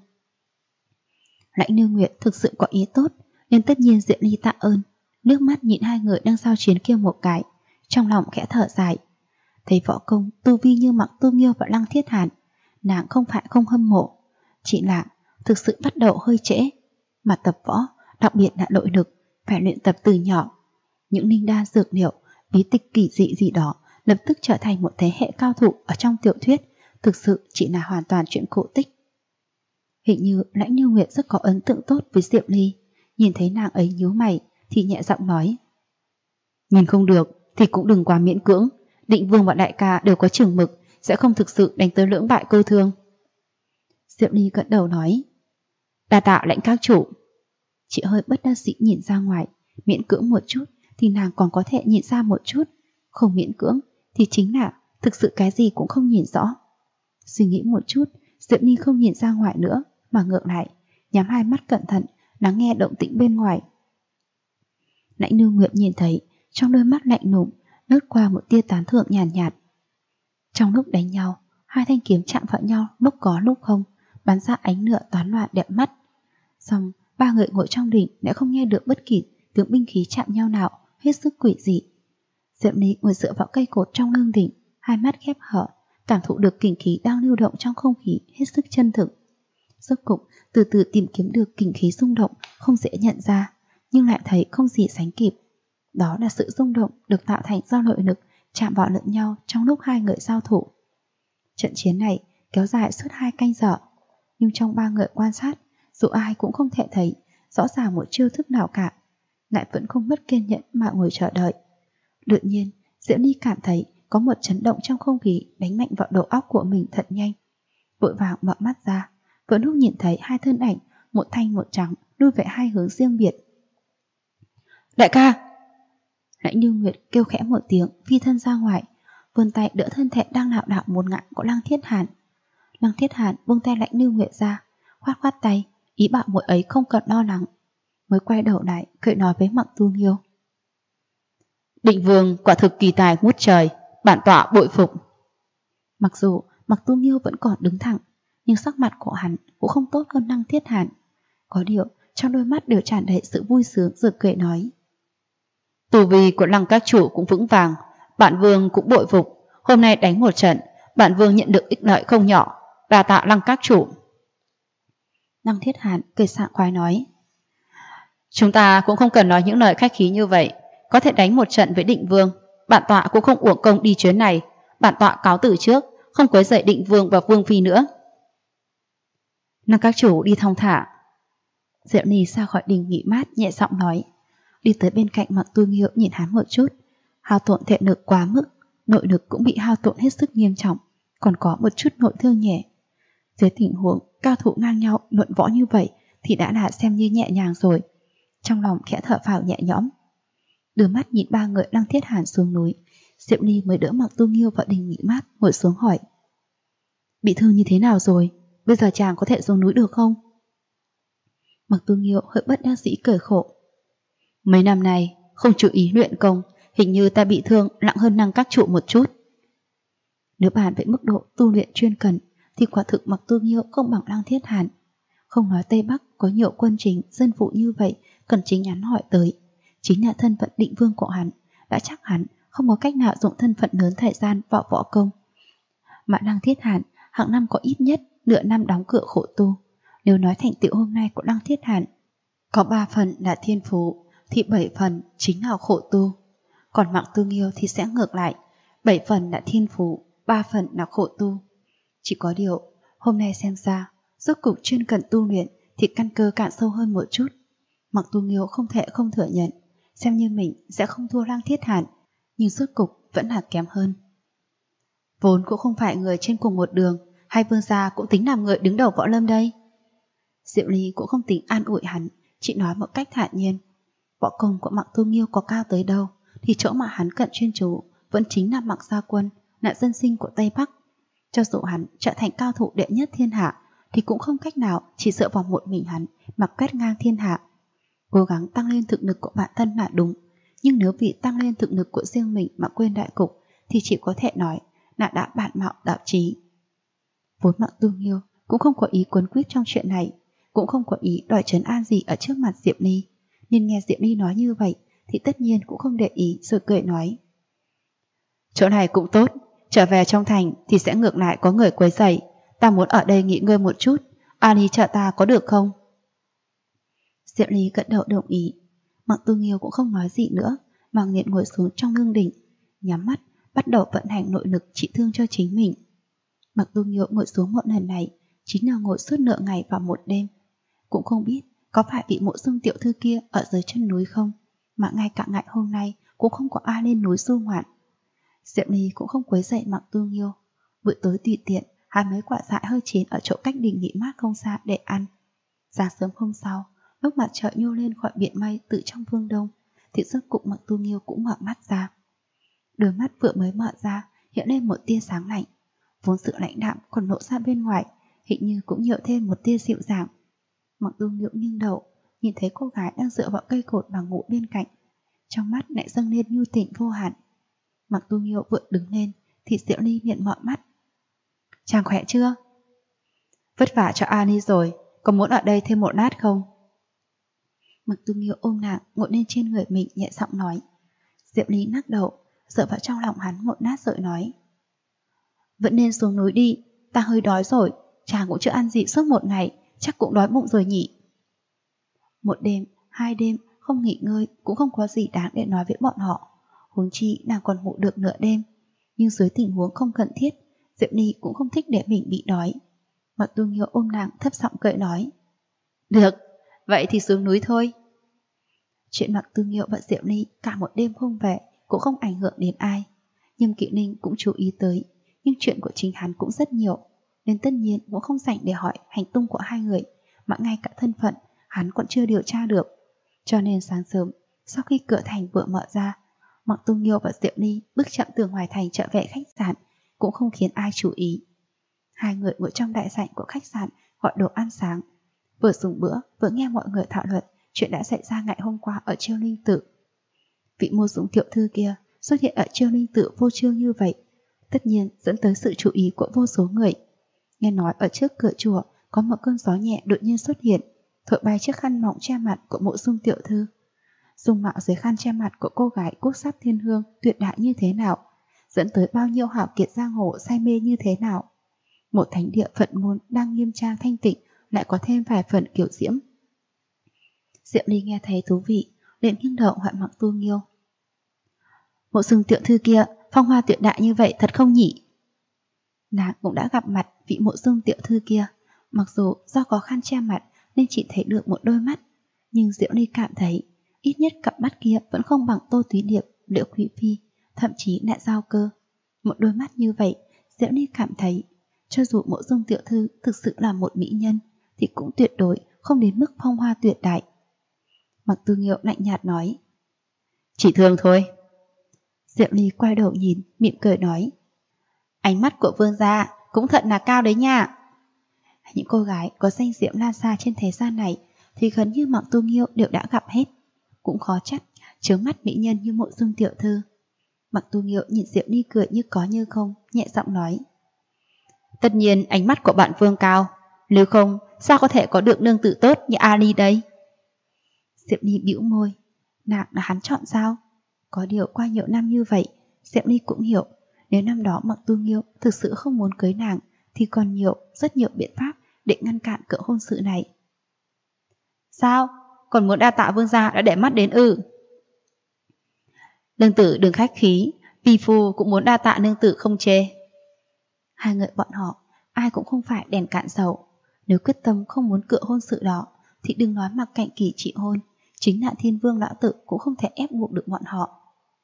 Lãnh Lưu Nguyệt thực sự có ý tốt, nên tất nhiên Diệu Ly tạ ơn, nước mắt nhìn hai người đang giao chiến kia một cái, trong lòng khẽ thở dài. Thấy võ công tu vi như Mạc Tu Nghiêu và Lăng Thiết Hàn, nàng không phải không hâm mộ, chỉ là thực sự bắt đầu hơi trễ, mà tập võ, đặc biệt là nội lực, phải luyện tập từ nhỏ. Những linh đan dược liệu, bí tịch kỳ dị gì đó lập tức trở thành một thế hệ cao thủ ở trong tiểu thuyết, thực sự chỉ là hoàn toàn chuyện cổ tích. Hình như Lãnh Như Nguyệt rất có ấn tượng tốt với Diệu Ly, nhìn thấy nàng ấy nhíu mày thì nhẹ giọng nói. Nhìn không được thì cũng đừng quá miễn cưỡng, Định Vương và đại ca đều có chừng mực, sẽ không thực sự đánh tới lưỡng bại câu thương. Diệu Ly gật đầu nói. Đa tạ Lãnh các chủ. Chị hơi bất đắc dĩ nhìn ra ngoài, miễn cưỡng một chút thì nàng còn có thể nhìn ra một chút, không miễn cưỡng thì chính là thực sự cái gì cũng không nhìn rõ. Suy nghĩ một chút, Diệu Ly không nhìn ra ngoài nữa, mà ngược lại, nhắm hai mắt cẩn thận, lắng nghe động tĩnh bên ngoài. Lãnh Như Nguyệt nhìn thấy, trong đôi mắt lạnh lùng lướt qua một tia tán thưởng nhàn nhạt. Trong lúc đánh nhau, hai thanh kiếm chạm vào nhau lúc có lúc không, bắn ra ánh lửa toán loạn đẹp mắt. Xong, ba người ngồi trong đỉnh đã không nghe được bất kỳ tiếng binh khí chạm nhau nào, hết sức quỷ dị. Diệu Ly ngồi dựa vào cây cột trong lưng đỉnh, hai mắt khép hở, cảm thụ được kình khí đang lưu động trong không khí hết sức chân thực. Rốt cục từ từ tìm kiếm được kình khí rung động không dễ nhận ra, nhưng lại thấy không gì sánh kịp. Đó là sự rung động được tạo thành do nội lực chạm vào lẫn nhau trong lúc hai người giao thủ. Trận chiến này kéo dài suốt 2 canh giờ, nhưng trong 3 người quan sát, dù ai cũng không thể thấy rõ ràng một chiêu thức nào cả, lại vẫn không mất kiên nhẫn mà ngồi chờ đợi. Đột nhiên, Diệu Ly cảm thấy có một chấn động trong không khí đánh mạnh vào đầu óc của mình thật nhanh. Vội vàng mở mắt ra, vừa lúc nhìn thấy hai thân ảnh, một thanh một trắng, lui về hai hướng riêng biệt. Đại ca! Lãnh Như Nguyệt kêu khẽ một tiếng, phi thân ra ngoài, vươn tay đỡ thân thể đang lảo đảo muốn ngã của Lăng Thiết Hàn. Lăng Thiết Hàn buông tay Lãnh Như Nguyệt ra, khoát khoát tay, ý bảo muội ấy không cần lo lắng, mới quay đầu lại cười nói với Mạc Tu Nghiêu. Định Vương quả thực kỳ tài ngút trời, bản tọa bội phục. Mặc dù Mặc Tu Nghiêu vẫn còn đứng thẳng, nhưng sắc mặt của hắn cũng không tốt hơn Lăng Thiết Hàn. Có điều trong đôi mắt đều tràn đầy sự vui sướng, rồi cười nói: Tu vi của Lăng các chủ cũng vững vàng, bản vương cũng bội phục. Hôm nay đánh một trận, bản vương nhận được ích lợi không nhỏ, đa tạ Lăng các chủ. Lăng Thiết Hàn cười sảng khoái nói: Chúng ta cũng không cần nói những lời khách khí như vậy, có thể đánh một trận với Định Vương, bản tọa cũng không uổng công đi chuyến này. Bản tọa cáo từ trước, không quấy rầy Định Vương và Vương phi nữa. Lăng các chủ đi thong thả. Diệu Ni ra khỏi đình nghỉ mát, nhẹ giọng nói, đi tới bên cạnh Mặc Tu Nghiêu, nhìn hắn một chút. Hao tổn thể lực quá mức, nội lực cũng bị hao tổn hết sức nghiêm trọng, còn có một chút nội thương nhẹ. Dưới tình huống cao thủ ngang nhau luận võ như vậy thì đã là xem như nhẹ nhàng rồi. Trong lòng khẽ thở phào nhẹ nhõm, đưa mắt nhìn ba người Lăng Thiết Hàn xuống núi. Diệu Ni mới đỡ Mặc Tu Nghiêu vào đình nghỉ mát, ngồi xuống hỏi: Bị thương như thế nào rồi? Bây giờ chàng có thể xuống núi được không? Mặc Tu Nghiêu hơi bất đắc dĩ cười khổ: Mấy năm nay không chú ý luyện công, hình như ta bị thương nặng hơn Lăng các trụ một chút. Nếu bàn về mức độ tu luyện chuyên cần thì quả thực Mặc Tu Nghiêu không bằng Lăng Thiết Hàn. Không nói Tây Bắc có nhiều quân chính dân phụ như vậy cần chính hắn hỏi tới, chính là thân phận Định Vương của hắn đã chắc hắn không có cách nào dùng thân phận lớn thời gian vào võ công. Mà Lăng Thiết Hàn hàng năm có ít nhất nửa năm đóng cửa khổ tu. Nếu nói thành tựu hôm nay của Lăng Thiết Hàn có 3 phần là thiên phú thì 7 phần chính là khổ tu. Còn Mặc Tu Nghiêu thì sẽ ngược lại, 7 phần là thiên phú, 3 phần là khổ tu. Chỉ có điều hôm nay xem ra rốt cục chuyên cần tu luyện thì căn cơ cạn sâu hơn một chút. Mặc Tu Nghiêu không thể không thừa nhận, xem như mình sẽ không thua Lăng Thiết Hàn, nhưng rốt cục vẫn là kém hơn. Vốn cũng không phải người trên cùng một đường, hay vương gia cũng tính làm người đứng đầu võ lâm đây. Diệu Ly cũng không tính an ủi hắn, chỉ nói một cách thản nhiên. Võ công của Mặc Tu Nghiêu có cao tới đâu thì chỗ mà hắn cận chuyên chú vẫn chính là Mặc Gia Quân, là dân sinh của Tây Bắc. Cho dù hắn trở thành cao thủ đệ nhất thiên hạ thì cũng không cách nào chỉ dựa vào một mình hắn mà quét ngang thiên hạ. Cố gắng tăng lên thực lực của bản thân là đúng, nhưng nếu vì tăng lên thực lực của riêng mình mà quên đại cục thì chỉ có thể nói là đã bản mạo đạo trí. Vốn Mặc Tu Nghiêu cũng không có ý quấn quýt trong chuyện này, cũng không có ý đòi trấn an gì ở trước mặt Diệp Ly, nên nghe Diệp Ly nói như vậy thì tất nhiên cũng không để ý, rồi cười nói: Chỗ này cũng tốt, trở về trong thành thì sẽ ngược lại có người quấy rầy, ta muốn ở đây nghỉ ngơi một chút, Ali trợ ta có được không? Diệp Ly gật đầu đồng ý. Mặc Tu Nghiêu cũng không nói gì nữa, mà nghiện ngồi xuống trong lưng đỉnh, nhắm mắt bắt đầu vận hành nội lực trị thương cho chính mình. Mặc Tu Nghiêu ngồi xuống một lần này chính là ngồi suốt nửa ngày và một đêm. Cũng không biết có phải vị Mộ Dung tiểu thư kia ở dưới chân núi không, mà ngay cả ngày hôm nay cũng không có ai lên núi du ngoạn. Diệp Ly cũng không quấy rầy Mặc Tu Nghiêu. Buổi tối tùy tiện hai mấy quả dại hơi chín ở chỗ cách đình nghỉ mát không xa để ăn. Sáng sớm hôm sau, lúc mặt trời nhô lên khỏi biển mây từ trong phương đông thì rốt cục Mặc Tu Nghiêu cũng mở mắt ra. Đôi mắt vừa mới mở ra hiện lên một tia sáng lạnh, vốn sự lãnh đạm còn lộ ra bên ngoài hình như cũng nhiều thêm một tia dịu dàng. Mặc Tu Nghiêu nghiêng đầu nhìn thấy cô gái đang dựa vào cây cột bằng gỗ bên cạnh, trong mắt lại dâng lên nhu tình vô hạn. Mặc Tu Nghiêu vừa đứng lên thì Diệu Ly liền mở mắt. Chàng khỏe chưa? Vất vả cho Ani rồi, có muốn ở đây thêm một lát không? Mặc Tu Nghiêu ôm nàng ngồi lên trên người mình, nhẹ giọng nói. Diệu Ly lắc đầu, dựa vào trong lòng hắn một lát rồi nói: Vẫn nên xuống núi đi, ta hơi đói rồi, chàng cũng chưa ăn gì suốt một ngày, chắc cũng đói bụng rồi nhỉ. Một đêm, 2 đêm không nghỉ ngơi cũng không có gì đáng để nói với bọn họ, huống chi nàng còn ngủ được nửa đêm. Nhưng dưới tình huống không cần thiết, Diệu Ly cũng không thích để mình bị đói. Mặc Tu Nghiêu ôm nàng thấp giọng cười nói: Được, vậy thì xuống núi thôi. Chuyện Mặc Tu Nghiêu và Diệu Ly cả một đêm không về cũng không ảnh hưởng đến ai. Nhâm Kỵ Ninh cũng chú ý tới, nhưng chuyện của chính hắn cũng rất nhiều, nên tất nhiên cũng không rảnh để hỏi hành tung của hai người, mà ngay cả thân phận hắn còn chưa điều tra được. Cho nên sáng sớm, sau khi cửa thành vừa mở ra, Mặc Tu Nghiêu và Diệu Ly bước chậm từ ngoài thành trở về khách sạn, cũng không khiến ai chú ý. Hai người ngồi trong đại sảnh của khách sạn gọi đồ ăn sáng, vừa dùng bữa vừa nghe mọi người thảo luận chuyện đã xảy ra ngày hôm qua ở Chiêu Linh Tự. Vị Mộ Dung tiểu thư kia xuất hiện ở Chiêu Linh Tự vô chương như vậy, tất nhiên dẫn tới sự chú ý của vô số người. Nghe nói ở trước cửa chùa có một cơn gió nhẹ đột nhiên xuất hiện, thổi bay chiếc khăn mỏng che mặt của Mộ Dung tiểu thư. Dung mạo dưới khăn che mặt của cô gái quốc sắc thiên hương tuyệt đại như thế nào, dẫn tới bao nhiêu hảo kiệt giang hồ say mê như thế nào. Một thánh địa Phật môn đang nghiêm trang thanh tịnh lại có thêm vài phần kiểu diễm. Diệu Ly nghe thấy thú vị, liền nghiêng đầu hỏi Mặc Tu Nghiêu. Mộ Dung tiểu thư kia, phong hoa tuyệt đại như vậy thật không nhỉ? Nàng cũng đã gặp mặt vị Mộ Dung tiểu thư kia, mặc dù do có khăn che mặt nên chỉ thấy được một đôi mắt, nhưng Diệu Ly cảm thấy ít nhất cặp mắt kia vẫn không bằng Tô Túy Điệp, Liễu Quý Phi, thậm chí lại Giao Cơ. Một đôi mắt như vậy, Diệu Ly cảm thấy cho dù Mộ Dung tiểu thư thực sự là một mỹ nhân thì cũng tuyệt đối không đến mức phong hoa tuyệt đại. Mặc Tu Nghiêu lạnh nhạt nói, chỉ thường thôi. Diệu Ly quay đầu nhìn, mỉm cười nói, ánh mắt của vương gia cũng thật là cao đấy nha. Những cô gái có danh diệm lan xa trên thế gian này thì gần như Mặc Tu Nghiêu đều đã gặp hết, cũng khó trách chướng mắt mỹ nhân như Mộ Dung tiểu thư. Mặc Tu Nghiêu nhìn Diệu Ly cười như có như không, nhẹ giọng nói, tất nhiên ánh mắt của bạn vương cao, nếu không sao có thể có được nương tử tốt như Ali đây. Diệu Ly bĩu môi, nàng là hắn chọn sao? Có điều qua nhiều năm như vậy, Diệu Ly cũng hiểu, nếu năm đó Mặc Tu Nghiêu thực sự không muốn cưới nàng thì còn rất nhiều biện pháp để ngăn cản cỡ hôn sự này. Sao? Còn muốn đa tạ vương gia đã để mắt đến ư? Nương tử đừng khách khí, Phi phu cũng muốn đa tạ nương tử không chê. Hai người bọn họ ai cũng không phải đèn cạn dầu, nếu quyết tâm không muốn cựa hôn sự đó thì đừng nói Mặc Cạnh Kỳ trị hôn, chính là Thiên Vương lão tử cũng không thể ép buộc được bọn họ.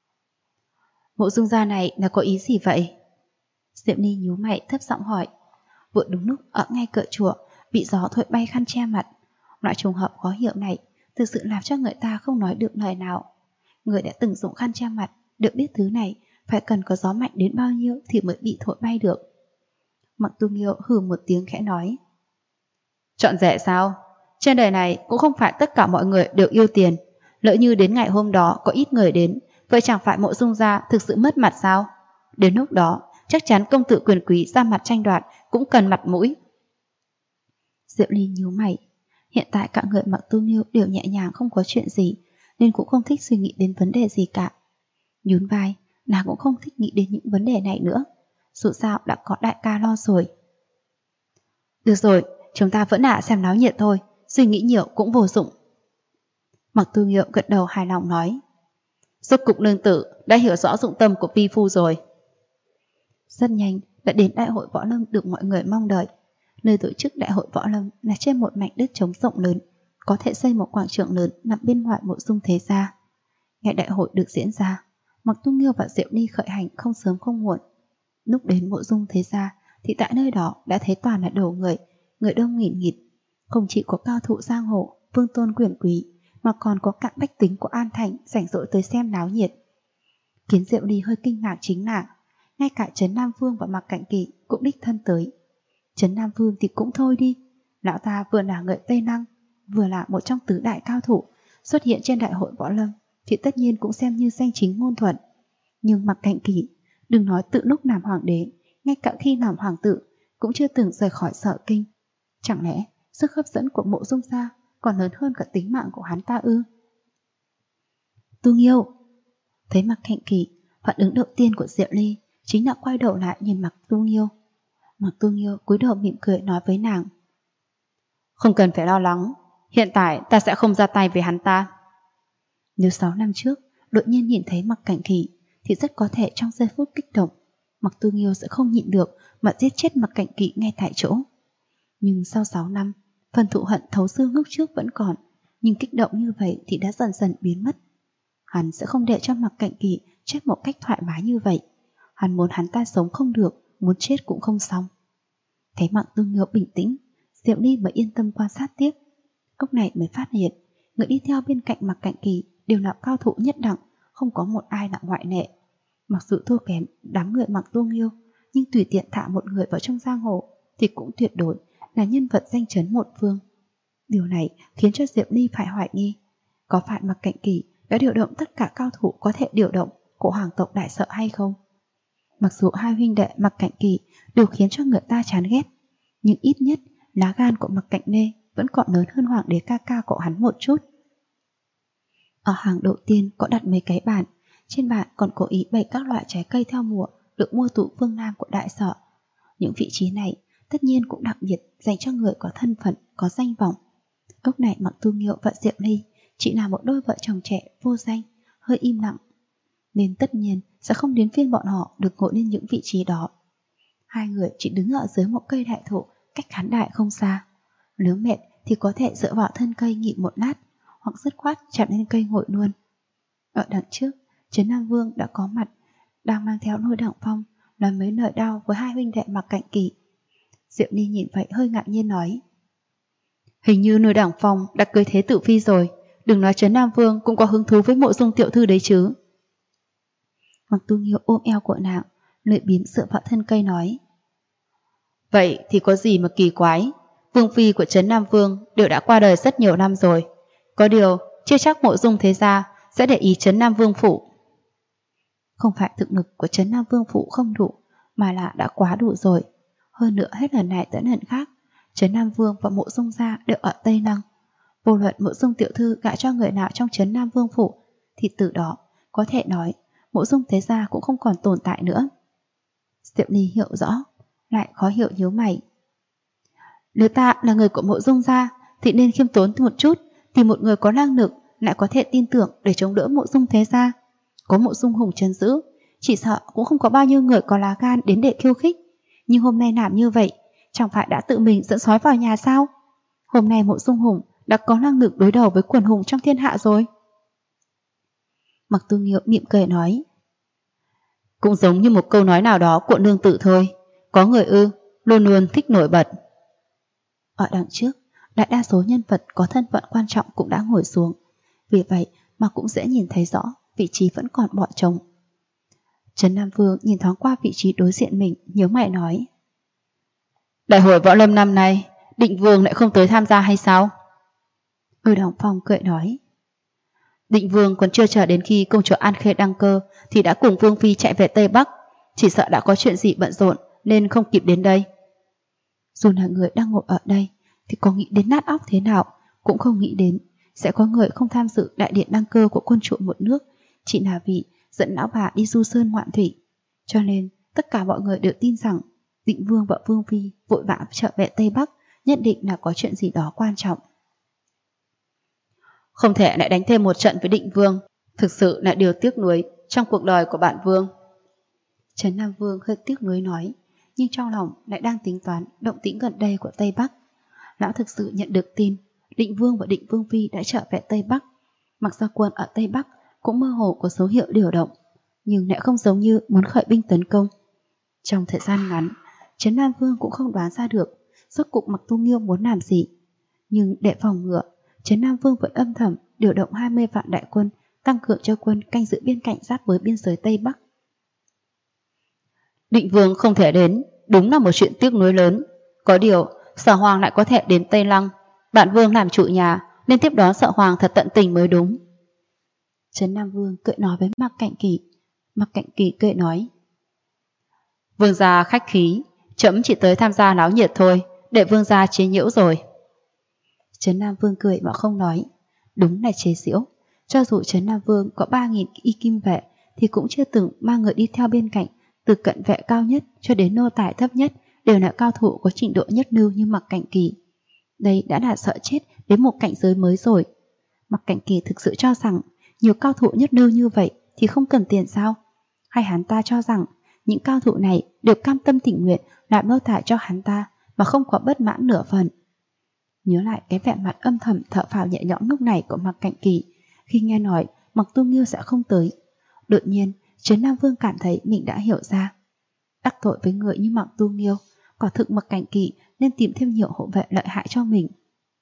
Mộ Dung gia này là có ý gì vậy? Diệu Ly nhíu mày thấp giọng hỏi. Vừa đúng lúc ở ngay cửa chùa bị gió thổi bay khăn che mặt, loại trùng hợp khó hiểu này thực sự làm cho người ta không nói được lời nào. Người đã từng dùng khăn che mặt được biết thứ này phải cần có gió mạnh đến bao nhiêu thì mới bị thổi bay được. Mặc Tu Nghiêu hừ một tiếng khẽ nói, chọn rẻ sao? Trên đời này cũng không phải tất cả mọi người đều yêu tiền. Lỡ như đến ngày hôm đó có ít người đến, vậy chẳng phải Mộ Dung gia thực sự mất mặt sao? Đến lúc đó chắc chắn công tử quyền quý ra mặt tranh đoạt cũng cần mặt mũi. Diệu Ly nhíu mày. Hiện tại cả người Mặc Tu Nghiêu đều nhẹ nhàng không có chuyện gì, nên cũng không thích suy nghĩ đến vấn đề gì cả. Nhún vai, nàng cũng không thích nghĩ đến những vấn đề này nữa. Dù sao đã có đại ca lo rồi. Được rồi, chúng ta vẫn xem náo nhiệt thôi, suy nghĩ nhiều cũng vô dụng. Mặc Tu Nghiêu gật đầu hài lòng nói, rốt cục nương tử đã hiểu rõ dụng tâm của Phi phu rồi. Rất nhanh đã đến đại hội võ lâm được mọi người mong đợi. Nơi tổ chức đại hội võ lâm là trên một mảnh đất trống rộng lớn, có thể xây một quảng trường lớn nằm bên ngoài Mộ Dung thế gia. Ngày đại hội được diễn ra, Mặc Tu Nghiêu và Diệu Ly khởi hành không sớm không muộn. Lúc đến Mộ Dung thế gia thì tại nơi đó đã thấy toàn là đầu người đông nghìn nghịt. Không chỉ có cao thủ giang hồ, vương tôn quyền quý, mà còn có cả bách tính của An Thành rảnh rỗi tới xem náo nhiệt. Khiến Diệu Ly hơi kinh ngạc chính là ngay cả Trấn Nam Vương và Mặc Cạnh Kỳ cũng đích thân tới. Trấn Nam Vương thì cũng thôi đi, lão ta vừa là người Tây Năng, vừa là một trong tứ đại cao thủ xuất hiện trên đại hội võ lâm thì tất nhiên cũng xem như danh chính ngôn thuận. Nhưng Mặc Cạnh Kỳ, đừng nói tự lúc làm hoàng đế, ngay cả khi làm hoàng tử cũng chưa từng rời khỏi Sở Kinh. Chẳng lẽ sức hấp dẫn của Mộ Dung gia còn lớn hơn cả tính mạng của hắn ta ư? Tu Nghiêu. Thấy Mặc Cạnh Kỳ, phản ứng đầu tiên của Diệu Ly chính là quay đầu lại nhìn Mặc Tu Nghiêu. Mặc Tu Nghiêu cúi đầu mỉm cười nói với nàng, không cần phải lo lắng, hiện tại ta sẽ không ra tay với hắn ta. Nếu 6 năm trước đột nhiên nhìn thấy Mặc Cạnh Kỳ thì rất có thể trong giây phút kích động, Mặc Tu Nghiêu sẽ không nhịn được mà giết chết Mặc Cạnh Kỳ ngay tại chỗ. Nhưng sau 6 năm, phần thù hận thấu xương lúc trước vẫn còn, nhưng kích động như vậy thì đã dần dần biến mất. Hắn sẽ không để cho Mặc Cạnh Kỳ chết một cách thoải mái như vậy. Hắn muốn hắn ta sống không được, muốn chết cũng không xong. Thấy Mặc Tu Nghiêu bình tĩnh, Diệu Ly mới yên tâm quan sát tiếp. Lúc này mới phát hiện, người đi theo bên cạnh Mặc Cạnh Kỳ đều là cao thủ nhất đẳng, không có một ai là ngoại lệ. Mặc dù thua kém đám người Mặc Tu Nghiêu, nhưng tùy tiện thả một người vào trong giang hồ thì cũng tuyệt đối là nhân vật danh chấn một phương. Điều này khiến cho Diệu Ly phải hoài nghi, có phải Mặc Cạnh Kỳ đã điều động tất cả cao thủ có thể điều động của hoàng tộc Đại Sở hay không? Mặc dù hai huynh đệ Mặc Cảnh Kỳ đều khiến cho người ta chán ghét, nhưng ít nhất lá gan của Mặc Cảnh Nê vẫn còn lớn hơn hoàng đế ca ca của hắn một chút. Ở hàng đầu tiên có đặt mấy cái bàn, trên bàn còn cố ý bày các loại trái cây theo mùa được mua từ phương Nam của đại sở. Những vị trí này tất nhiên cũng đặc biệt dành cho người có thân phận, có danh vọng. Lúc này Mặc Tu Nghiêu và Diệp Ly chỉ là một đôi vợ chồng trẻ vô danh, hơi im lặng, nên tất nhiên sẽ không đến phiên bọn họ được ngồi lên những vị trí đó. Hai người chỉ đứng ở dưới một cây đại thụ cách khán đài không xa. Nếu mệt thì có thể dựa vào thân cây nghỉ một lát, hoặc dứt khoát chạm lên cây ngồi luôn. Ở đằng trước, Trấn Nam Vương đã có mặt, đang mang theo Lôi Đằng Phong, nói mấy lời đau với hai huynh đệ Mặc Cảnh Kỳ. Diệu Ly nhìn vậy hơi ngạc nhiên nói: Hình như Lôi Đằng Phong đã cưới thế tử phi rồi, đừng nói Trấn Nam Vương cũng có hứng thú với Mộ Dung tiểu thư đấy chứ. Mặc Tu Nghiêu ôm eo của nàng, lưỡi biếm dựa vào thân cây nói: Vậy thì có gì mà kỳ quái, vương phi của Trấn Nam Vương đều đã qua đời rất nhiều năm rồi, có điều chưa chắc Mộ Dung thế gia sẽ để ý Trấn Nam Vương phủ. Không phải thực lực của Trấn Nam Vương phủ không đủ, mà là đã quá đủ rồi. Hơn nữa hết lần này tới lần khác, Trấn Nam Vương và Mộ Dung gia đều ở Tây Lăng. Vô luận Mộ Dung tiểu thư gả cho người nào trong Trấn Nam Vương phủ, thì từ đó có thể nói Mộ Dung thế gia cũng không còn tồn tại nữa. Diệp Ly hiểu rõ, lại khó hiểu nhíu mày. Nếu ta là người của Mộ Dung gia thì nên khiêm tốn một chút, thì một người có năng lực lại có thể tin tưởng để chống đỡ Mộ Dung thế gia. Có Mộ Dung hùng trấn giữ, chỉ sợ cũng không có bao nhiêu người có lá gan đến để khiêu khích. Nhưng hôm nay làm như vậy, chẳng phải đã tự mình dẫn sói vào nhà sao? Hôm nay Mộ Dung hùng đã có năng lực đối đầu với quần hùng trong thiên hạ rồi. Mặc Tu Nghiêu mỉm cười nói: Cũng giống như một câu nói nào đó của nương tử thôi, có người luôn luôn thích nổi bật. Ở đằng trước, đại đa số nhân vật có thân phận quan trọng cũng đã ngồi xuống, vì vậy mà cũng dễ nhìn thấy rõ vị trí vẫn còn bỏ trống. Trấn Nam Vương nhìn thoáng qua vị trí đối diện mình, nhớ mày nói: Đại hội võ lâm năm nay, Định Vương lại không tới tham gia hay sao? Lôi Đằng Phong cười nói: Định Vương còn chưa chờ đến khi công chúa An Khê đăng cơ thì đã cùng Vương phi chạy về Tây Bắc, chỉ sợ đã có chuyện gì bận rộn nên không kịp đến đây. Dù là người đang ngồi ở đây thì có nghĩ đến nát óc thế nào cũng không nghĩ đến sẽ có người không tham dự đại điện đăng cơ của quân chủ một nước chỉ là vì dẫn lão bà đi du sơn ngoạn thủy. Cho nên tất cả mọi người đều tin rằng Định Vương và Vương phi vội vã trở về Tây Bắc nhất định là có chuyện gì đó quan trọng. Không thể lại đánh thêm một trận với Định Vương, thực sự là điều tiếc nuối trong cuộc đời của bạn Vương. Trấn Nam Vương hơi tiếc nuối nói, nhưng trong lòng lại đang tính toán động tĩnh gần đây của Tây Bắc. Lão thực sự nhận được tin Định Vương và Định Vương phi đã trở về Tây Bắc. Mặc ra quân ở Tây Bắc cũng mơ hồ có dấu hiệu điều động, nhưng lại không giống như muốn khởi binh tấn công. Trong thời gian ngắn, Trấn Nam Vương cũng không đoán ra được rốt cuộc Mặc Tu Nghiêu muốn làm gì. Nhưng để phòng ngừa, Trấn Nam Vương vẫn âm thầm điều động 20 vạn đại quân tăng cường cho quân canh giữ biên cảnh giáp với biên giới Tây Bắc. Định Vương không thể đến, đúng là một chuyện tiếc nuối lớn. Có điều, Sở Hoàng lại có thể đến Tây Lăng. Bạn Vương làm chủ nhà nên tiếp đón Sở Hoàng thật tận tình mới đúng. Trấn Nam Vương cười nói với Mạc Cảnh Kỳ. Mạc Cảnh Kỳ cười nói: Vương gia khách khí, trẫm chỉ tới tham gia náo nhiệt thôi, để Vương gia chế nhiễu rồi. Trấn Nam Vương cười mà không nói. Đúng là chế giễu. Cho dù Trấn Nam Vương có 3.000 y kim vệ thì cũng chưa từng mang người đi theo bên cạnh. Từ cận vệ cao nhất cho đến nô tài thấp nhất đều là cao thủ có trình độ nhất lưu như Mạc Cảnh Kỳ. Đây đã là sợ chết đến một cảnh giới mới rồi. Mạc Cảnh Kỳ thực sự cho rằng nhiều cao thủ nhất lưu như vậy thì không cần tiền sao? Hay hắn ta cho rằng những cao thủ này đều cam tâm tình nguyện làm nô tài cho hắn ta mà không có bất mãn nửa phần? Nhớ lại cái vẻ mặt âm thầm thở phào nhẹ nhõm lúc này của Mạc Cảnh Kỳ khi nghe nói Mặc Tu Nghiêu sẽ không tới. Đột nhiên Trấn Nam Vương cảm thấy mình đã hiểu ra. Đắc tội với người như Mặc Tu Nghiêu, quả thực Mạc Cảnh Kỳ nên tìm thêm nhiều hộ vệ lợi hại cho mình.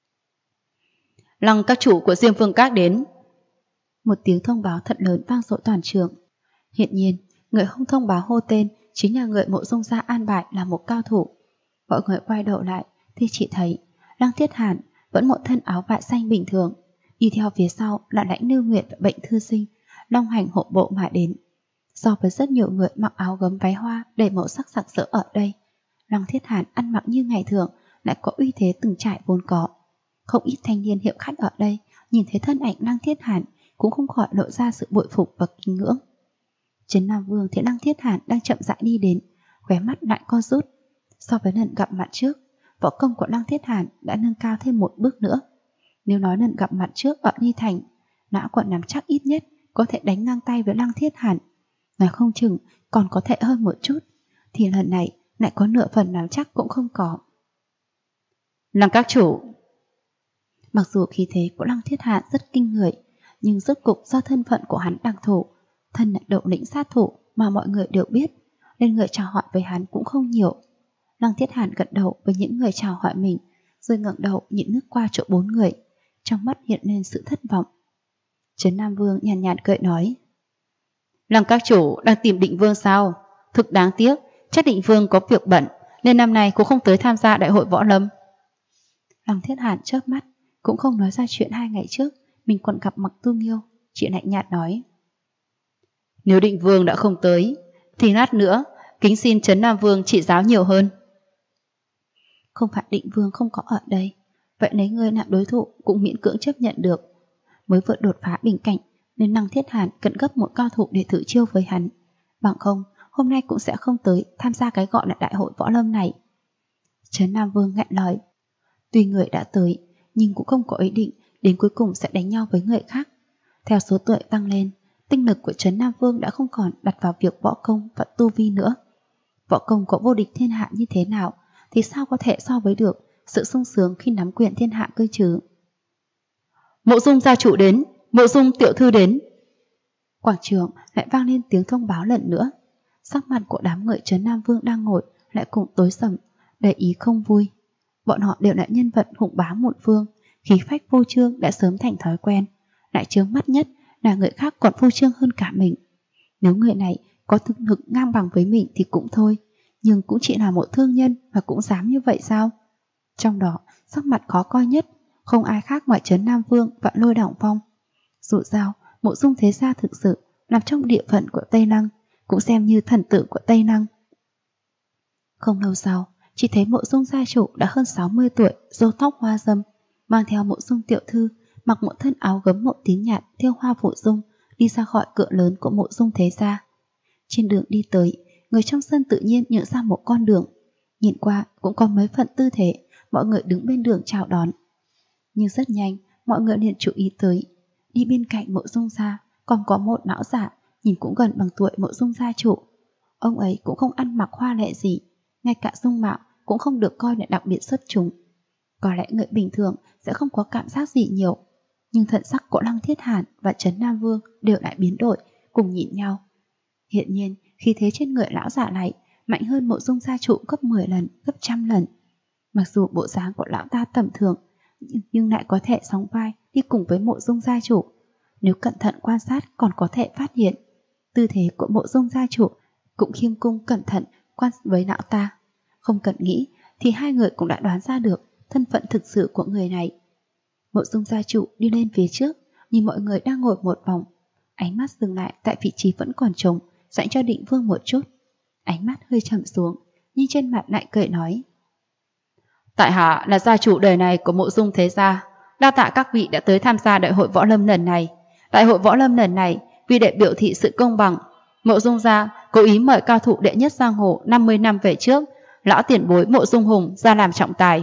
Lăng các chủ của Diêm Vương Các đến. Một tiếng thông báo thật lớn vang dội toàn trường. Hiện nhiên, người không thông báo hô tên chính là người Mộ Dung gia an bài là một cao thủ. Mọi người quay đầu lại thì chỉ thấy Lăng Thiết Hàn vẫn một thân áo vải xanh bình thường, đi theo phía sau là Lãnh Lưu Nguyệt và Bệnh Thư Sinh, long hành hộ bộ mà đến. So với rất nhiều người mặc áo gấm váy hoa đầy màu sắc sặc sỡ ở đây, Lăng Thiết Hàn ăn mặc như ngày thường lại có uy thế từng trải vốn có. Không ít thanh niên hiệu khách ở đây nhìn thấy thân ảnh Lăng Thiết Hàn cũng không khỏi lộ ra sự bội phục và kính ngưỡng. Trấn Nam Vương thấy Lăng Thiết Hàn đang chậm rãi đi đến, khóe mắt lại co rút. So với lần gặp mặt trước, võ công của Lăng Thiết Hàn đã nâng cao thêm một bước nữa. Nếu nói lần gặp mặt trước ở Ni Thành, lão còn nắm chắc ít nhất có thể đánh ngang tay với Lăng Thiết Hàn, nói không chừng còn có thể hơn một chút, thì lần này lại có nửa phần nắm chắc cũng không có. Lăng các chủ. Mặc dù khí thế của Lăng Thiết Hàn rất kinh người, nhưng rốt cục do thân phận của hắn đặc thù, thân là đầu lĩnh sát thủ mà mọi người đều biết, nên người chào hỏi với hắn cũng không nhiều. Lăng Thiết Hàn gật đầu với những người chào hỏi mình, rồi ngẩng đầu nhìn nước qua chỗ 4 người, trong mắt hiện lên sự thất vọng. Trấn Nam Vương nhàn nhạt cười nói: Lăng các chủ đang tìm Định Vương sao? Thực đáng tiếc, chắc Định Vương có việc bận nên năm nay cũng không tới tham gia đại hội võ lâm. Lăng Thiết Hàn chớp mắt, cũng không nói ra chuyện 2 ngày trước mình còn gặp Mặc Tu Nghiêu, chị lạnh nhạt nói: Nếu Định Vương đã không tới, thì lát nữa kính xin Trấn Nam Vương trị giáo nhiều hơn. Không phải Định Vương không có ở đây, vậy lấy người làm đối thủ cũng miễn cưỡng chấp nhận được. Mới vừa đột phá bình cảnh nên Lăng Thiết Hàn cần gấp một cao thủ để thử chiêu với hắn, bằng không hôm nay cũng sẽ không tới tham gia cái gọi là đại hội võ lâm này. Trấn Nam Vương ngẹn lời, tuy người đã tới nhưng cũng không có ý định đến cuối cùng sẽ đánh nhau với người khác. Theo số tuổi tăng lên, tinh lực của Trấn Nam Vương đã không còn đặt vào việc võ công và tu vi nữa. Võ công có vô địch thiên hạ như thế nào thì sao có thể so với được sự sung sướng khi nắm quyền thiên hạ cơ chứ. Mộ Dung gia chủ đến, Mộ Dung tiểu thư đến. Quảng trường lại vang lên tiếng thông báo lần nữa. Sắc mặt của đám người Trấn Nam Vương đang ngồi lại cùng tối sầm, đầy ý không vui. Bọn họ đều là nhân vật hùng bá một phương, khí phách vô trương đã sớm thành thói quen, lại chướng mắt nhất là người khác còn phô trương hơn cả mình. Nếu người này có thực lực ngang bằng với mình thì cũng thôi, nhưng cũng chỉ là một thương nhân mà cũng dám như vậy sao? Trong đó, sắc mặt khó coi nhất không ai khác ngoài Trấn Nam Vương và Lôi Đẳng Phong. Dù sao, Mộ Dung thế gia thực sự nằm trong địa phận của Tây Lăng, cũng xem như thần tử của Tây Lăng. Không lâu sau, chỉ thấy Mộ Dung gia chủ đã hơn 60 tuổi, râu tóc hoa râm, mang theo Mộ Dung tiểu thư, mặc một thân áo gấm màu tím nhạt thêu hoa phụ dung, đi ra khỏi cửa lớn của Mộ Dung thế gia. Trên đường đi tới, người trong sân tự nhiên nhượng ra một con đường, nhìn qua cũng có mấy phần tư thế, mọi người đứng bên đường chào đón. Nhưng rất nhanh, mọi người liền chú ý tới, đi bên cạnh Mộ Dung gia còn có một lão giả, nhìn cũng gần bằng tuổi Mộ Dung gia chủ. Ông ấy cũng không ăn mặc hoa lệ gì, ngay cả dung mạo cũng không được coi là đặc biệt xuất chúng. Có lẽ người bình thường sẽ không có cảm giác gì nhiều, nhưng thần sắc của Lăng Thiết Hàn và Trấn Nam Vương đều lại biến đổi, cùng nhìn nhau. Hiện nhiên, khí thế trên người lão giả này mạnh hơn Mộ Dung gia chủ gấp 10 lần, gấp 100 lần. Mặc dù bộ dáng của lão ta tầm thường, nhưng lại có thể sóng vai đi cùng với Mộ Dung gia chủ. Nếu cẩn thận quan sát còn có thể phát hiện, tư thế của Mộ Dung gia chủ cũng khiêm cung cẩn thận quan với lão ta. Không cần nghĩ thì hai người cũng đã đoán ra được thân phận thực sự của người này. Mộ Dung gia chủ đi lên phía trước, nhìn mọi người đang ngồi một vòng, ánh mắt dừng lại tại vị trí vẫn còn trống, dành cho Định Vương một chút. Ánh mắt hơi trầm xuống, nhưng trên mặt lại cười nói: Tại hạ là gia chủ đời này của Mộ Dung thế gia, đa tạ các vị đã tới tham gia đại hội võ lâm lần này. Đại hội võ lâm lần này, vì để biểu thị sự công bằng, Mộ Dung gia cố ý mời cao thủ đệ nhất giang hồ 50 năm về trước, lão tiền bối Mộ Dung Hùng ra làm trọng tài.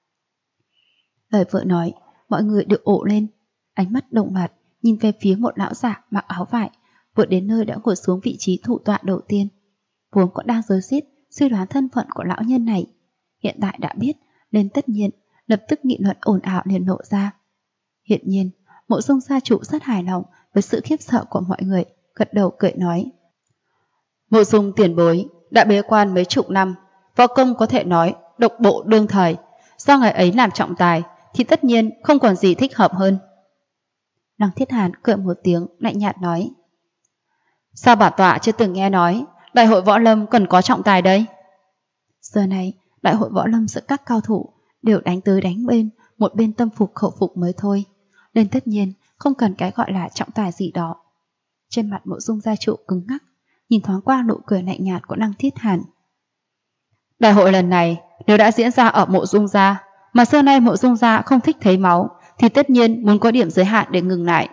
Lời vừa nói, mọi người đều ồ lên, ánh mắt động loạt nhìn về phía một lão giả mặc áo vải, vừa đến nơi đã ngồi xuống vị trí thủ tọa đầu tiên. Vốn còn đang rối rít suy đoán thân phận của lão nhân này, hiện tại đã biết nên tất nhiên lập tức nghị luận ồn ào liền nổ ra. Hiện nhiên, Mộ Dung gia chủ rất hài lòng với sự khiếp sợ của mọi người, gật đầu cười nói: Mộ Dung tiền bối đã bế quan mấy chục năm, võ công có thể nói độc bộ đương thời, do ngài ấy làm trọng tài thì tất nhiên không còn gì thích hợp hơn. Lăng Thiết Hàn cười một tiếng lạnh nhạt nói: Sao bản tọa chưa từng nghe nói đại hội võ lâm cần có trọng tài đây? Giờ này đại hội võ lâm giữa các cao thủ đều đánh tới đánh bên, một bên tâm phục khẩu phục mới thôi, nên tất nhiên không cần cái gọi là trọng tài gì đó. Trên mặt Mộ Dung gia chủ cứng ngắc, nhìn thoáng qua nụ cười lạnh nhạt của Lăng Thiết Hàn. Đại hội lần này nếu đã diễn ra ở Mộ Dung gia, mà xưa nay Mộ Dung gia không thích thấy máu, thì tất nhiên muốn có điểm giới hạn để ngừng lại.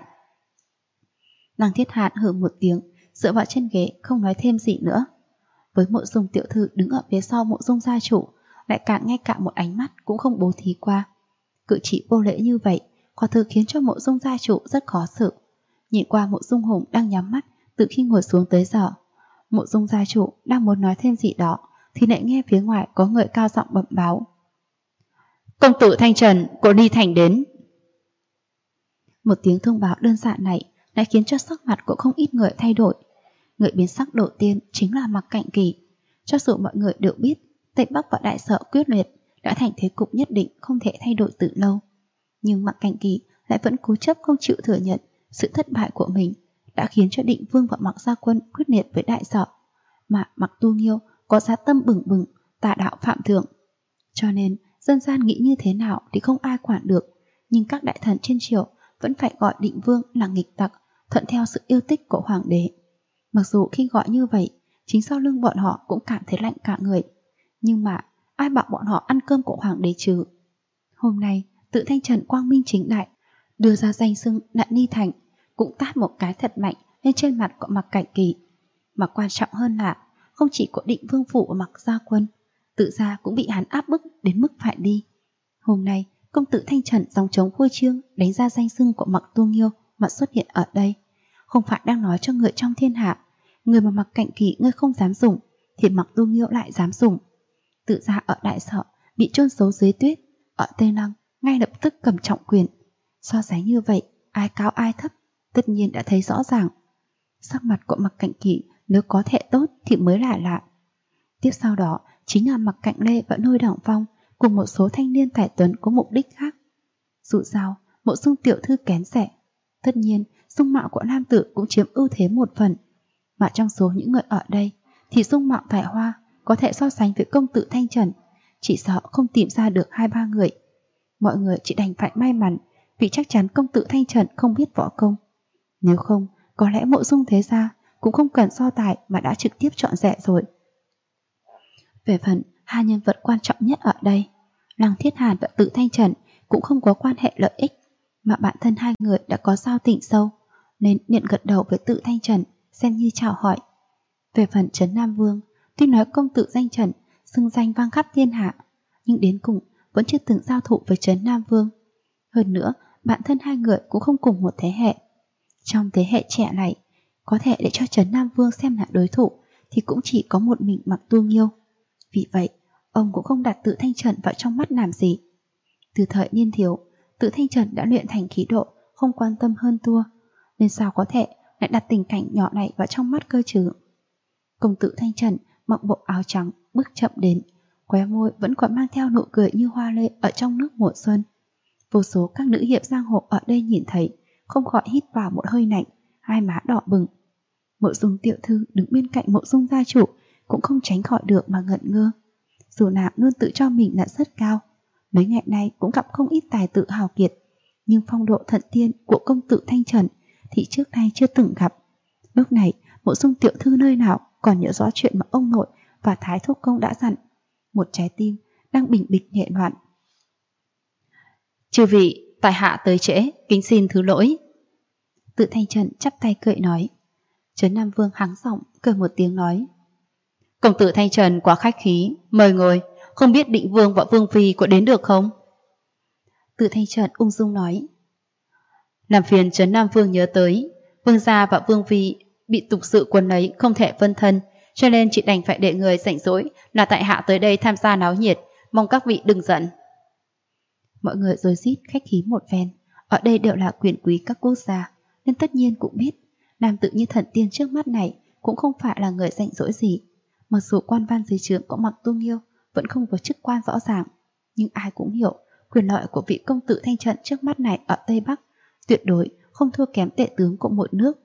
Lăng Thiết Hàn hừ một tiếng, dựa vào trên ghế không nói thêm gì nữa. Với Mộ Dung tiểu thư đứng ở phía sau Mộ Dung gia chủ, lại ngay cả một ánh mắt cũng không bố thí qua. Cử chỉ vô lễ như vậy quả thực khiến cho Mộ Dung gia chủ rất khó xử. Nhìn qua Mộ Dung Hùng đang nhắm mắt từ khi ngồi xuống tới giờ, Mộ Dung gia chủ đang muốn nói thêm gì đó thì lại nghe phía ngoài có người cao giọng bẩm báo. Công tử Thanh Trần của Ly Thành đến. Một tiếng thông báo đơn giản này đã khiến cho sắc mặt của không ít người thay đổi. Người biến sắc đầu tiên chính là Mạc Cạnh Kỳ. Cho dù mọi người đều biết Tây Bắc và Đại Sở quyết liệt đã thành thế cục nhất định không thể thay đổi từ lâu, nhưng Mạc Cạnh Kỳ lại vẫn cố chấp không chịu thừa nhận sự thất bại của mình đã khiến cho Định Vương và Mạc Gia Quân quyết liệt với Đại Sở, mà Mạc Tu Nghiêu có giá tâm bừng bừng, tà đạo phạm thượng. Cho nên dân gian nghĩ như thế nào thì không ai quản được, nhưng các đại thần trên triều vẫn phải gọi Định Vương là nghịch tặc, thuận theo sự yêu thích của hoàng đế. Mặc dù khi gọi như vậy, chính sau lưng bọn họ cũng cảm thấy lạnh cả người, nhưng mà ai bảo bọn họ ăn cơm của hoàng đế chứ? Hôm nay Tự Thanh Trần quang minh chính đại đưa ra danh xưng nạn Ly Thành, cũng tát một cái thật mạnh lên trên mặt của Mạc Cạnh Kỳ. Mà quan trọng hơn là không chỉ có Định Vương phủ và Mạc Gia Quân, Tự gia cũng bị hắn áp bức đến mức phải đi. Hôm nay công tử Thanh Trần dòng chống khua trương đánh ra danh xưng của Mạc Tu Nghiêu mà xuất hiện ở đây, không phải đang nói cho người trong thiên hạ, người mà Mạc Cạnh Kỳ ngươi không dám dùng thì Mạc Tu Nghiêu lại dám dùng. Tự gia ở Đại Sở bị chôn giấu dưới tuyết, ở Tây Lăng ngay lập tức cầm trọng quyền. So sánh như vậy, ai cao ai thấp tất nhiên đã thấy rõ ràng. Sắc mặt của Mạc Cạnh Kỳ nếu có thể tốt thì mới là lạ. Tiếp sau đó chính là Mạc Cạnh Lê và Lôi Đằng Phong cùng một số thanh niên tài tuấn có mục đích khác. Dù sao, Mộ Dung tiểu thư kén rẻ, tất nhiên dung mạo của nam tử cũng chiếm ưu thế một phần. Mà trong số những người ở đây thì dung mạo tài hoa có thể so sánh với công tử Thanh Trần, chỉ sợ không tìm ra được 2-3 người. Mọi người chỉ đành phải may mắn vì chắc chắn công tử Thanh Trần không biết võ công. Nếu không, có lẽ Mộ Dung thế gia cũng không cần so tài mà đã trực tiếp chọn rẻ rồi. Về phần hai nhân vật quan trọng nhất ở đây, Lăng Thiết Hàn và Tự Thanh Trần cũng không có quan hệ lợi ích, mà bản thân hai người đã có giao tình sâu, nên nhận gật đầu với Tự Thanh Trần xem như chào hỏi. Về phần Trấn Nam Vương, tuy nói công tử danh Trần xưng danh vang khắp thiên hạ, nhưng đến cùng vẫn chưa từng giao thủ với Trấn Nam Vương. Hơn nữa, bản thân hai người cũng không cùng một thế hệ. Trong thế hệ trẻ này, có thể để cho Trấn Nam Vương xem là đối thủ thì cũng chỉ có một mình Mạc Tu Nghiêu. Vì vậy, ông cũng không đặt Tự Thanh Trần vào trong mắt làm gì. Từ thời niên thiếu, Tự Thanh Trần đã luyện thành khí độ, không quan tâm hơn thua, nên sao có thể lại đặt tình cảnh nhỏ này vào trong mắt cơ chứ? Công tử Thanh Trần mặc bộ áo trắng bước chậm đến, khóe môi vẫn còn mang theo nụ cười như hoa lê ở trong nước mùa xuân. Vô số các nữ hiệp giang hồ ở đây nhìn thấy, không khỏi hít vào một hơi lạnh, hai má đỏ bừng. Mộ Dung tiểu thư đứng bên cạnh Mộ Dung gia chủ cũng không tránh khỏi được mà ngẩn ngơ. Dù nào luôn tự cho mình là rất cao, mấy ngày nay cũng gặp không ít tài tử hào kiệt, nhưng phong độ thận tiên của công tử Thanh Trần thì trước nay chưa từng gặp. Lúc này Mộ Dung tiểu thư nơi nào còn nhớ rõ chuyện mà ông nội và Thái Thúc Công đã dặn. Một trái tim đang bình bịch nhẹ loạn. Chư vị, tại hạ tới trễ, kính xin thứ lỗi. Tự Thanh Trần chắp tay cười nói. Trấn Nam Vương hắng giọng cười một tiếng nói. Công tử Thanh Trần quá khách khí, mời ngồi, không biết Định Vương và Vương Phi có đến được không? Tự Thanh Trần ung dung nói. Làm phiền Trấn Nam Vương nhớ tới, Vương gia và Vương Phi bị tục sự quân ấy không thể phân thân, cho nên chị đành phải để người rảnh rỗi là tại hạ tới đây tham gia náo nhiệt, mong các vị đừng giận. Mọi người rối rít khách khí một phen, ở đây đều là quyền quý các quốc gia, nên tất nhiên cũng biết nam tử như thần tiên trước mắt này cũng không phải là người rảnh rỗi gì. Mặc dù quan văn dưới trướng của Mạc Tu Nghiêu vẫn không có chức quan rõ ràng, nhưng ai cũng hiểu quyền lợi của vị công tử Thanh Trần trước mắt này ở Tây Bắc tuyệt đối không thua kém tể tướng của một nước.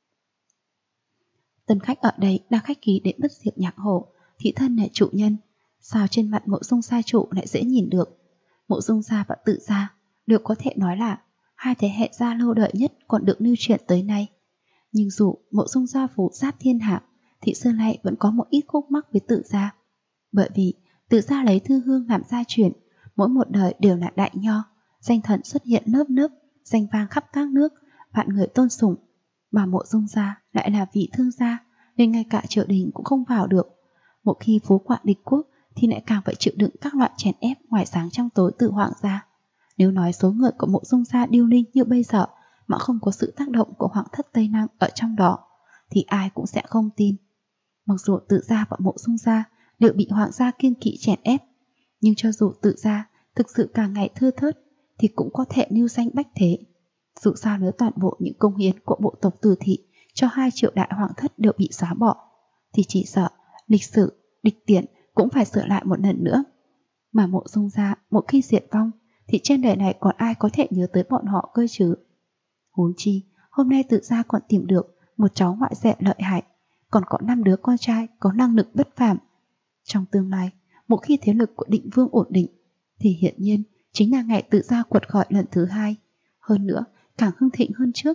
Tân khách ở đây đang khách khí đến bất diệt nhạc hồ, thị thân là chủ nhân, sao trên mặt Mộ Dung gia chủ lại dễ nhìn được. Mộ Dung gia và Tự gia đều có thể nói là hai thế hệ gia lâu đời nhất còn được lưu truyền tới nay. Nhưng dù Mộ Dung gia phủ giáp thiên hạ thì xưa nay vẫn có một ít khúc mắc với Tự gia. Bởi vì Tự gia lấy thư hương làm gia truyền, mỗi một đời đều là đại nho, danh thần xuất hiện lớp lớp, danh vang khắp các nước, vạn người tôn sùng. Mà Mộ Dung gia lại là vị thương gia, nên ngay cả triều đình cũng không vào được. Một khi phú quạ địch quốc thì lại càng phải chịu đựng các loại chèn ép ngoài sáng trong tối từ hoàng gia. Nếu nói số người của Mộ Dung gia điêu linh như bây giờ mà không có sự tác động của Hoàng thất Tây Năng ở trong đó, thì ai cũng sẽ không tin. Mặc dù Tự gia và Mộ Dung gia đều bị Hoàng gia kiêng kỵ chèn ép, nhưng cho dù Tự gia thực sự càng ngày thưa thớt thì cũng có thể lưu danh bách thế. Dù sao nếu toàn bộ những công hiến của bộ tộc Từ thị cho 2 triệu đại hoàng thất đều bị xóa bỏ, thì chỉ sợ lịch sử, địch tiện cũng phải sửa lại một lần nữa. Mà Mộ Dung gia một khi diệt vong thì trên đời này còn ai có thể nhớ tới bọn họ cơ chứ. Huống chi hôm nay Tự gia còn tìm được một cháu ngoại rẻ lợi hại, còn có 5 đứa con trai có năng lực bất phàm. Trong tương lai, một khi thế lực của Định Vương ổn định, thì hiển nhiên chính là ngày Tự gia quật khởi lần thứ 2, hơn nữa càng hưng thịnh hơn trước.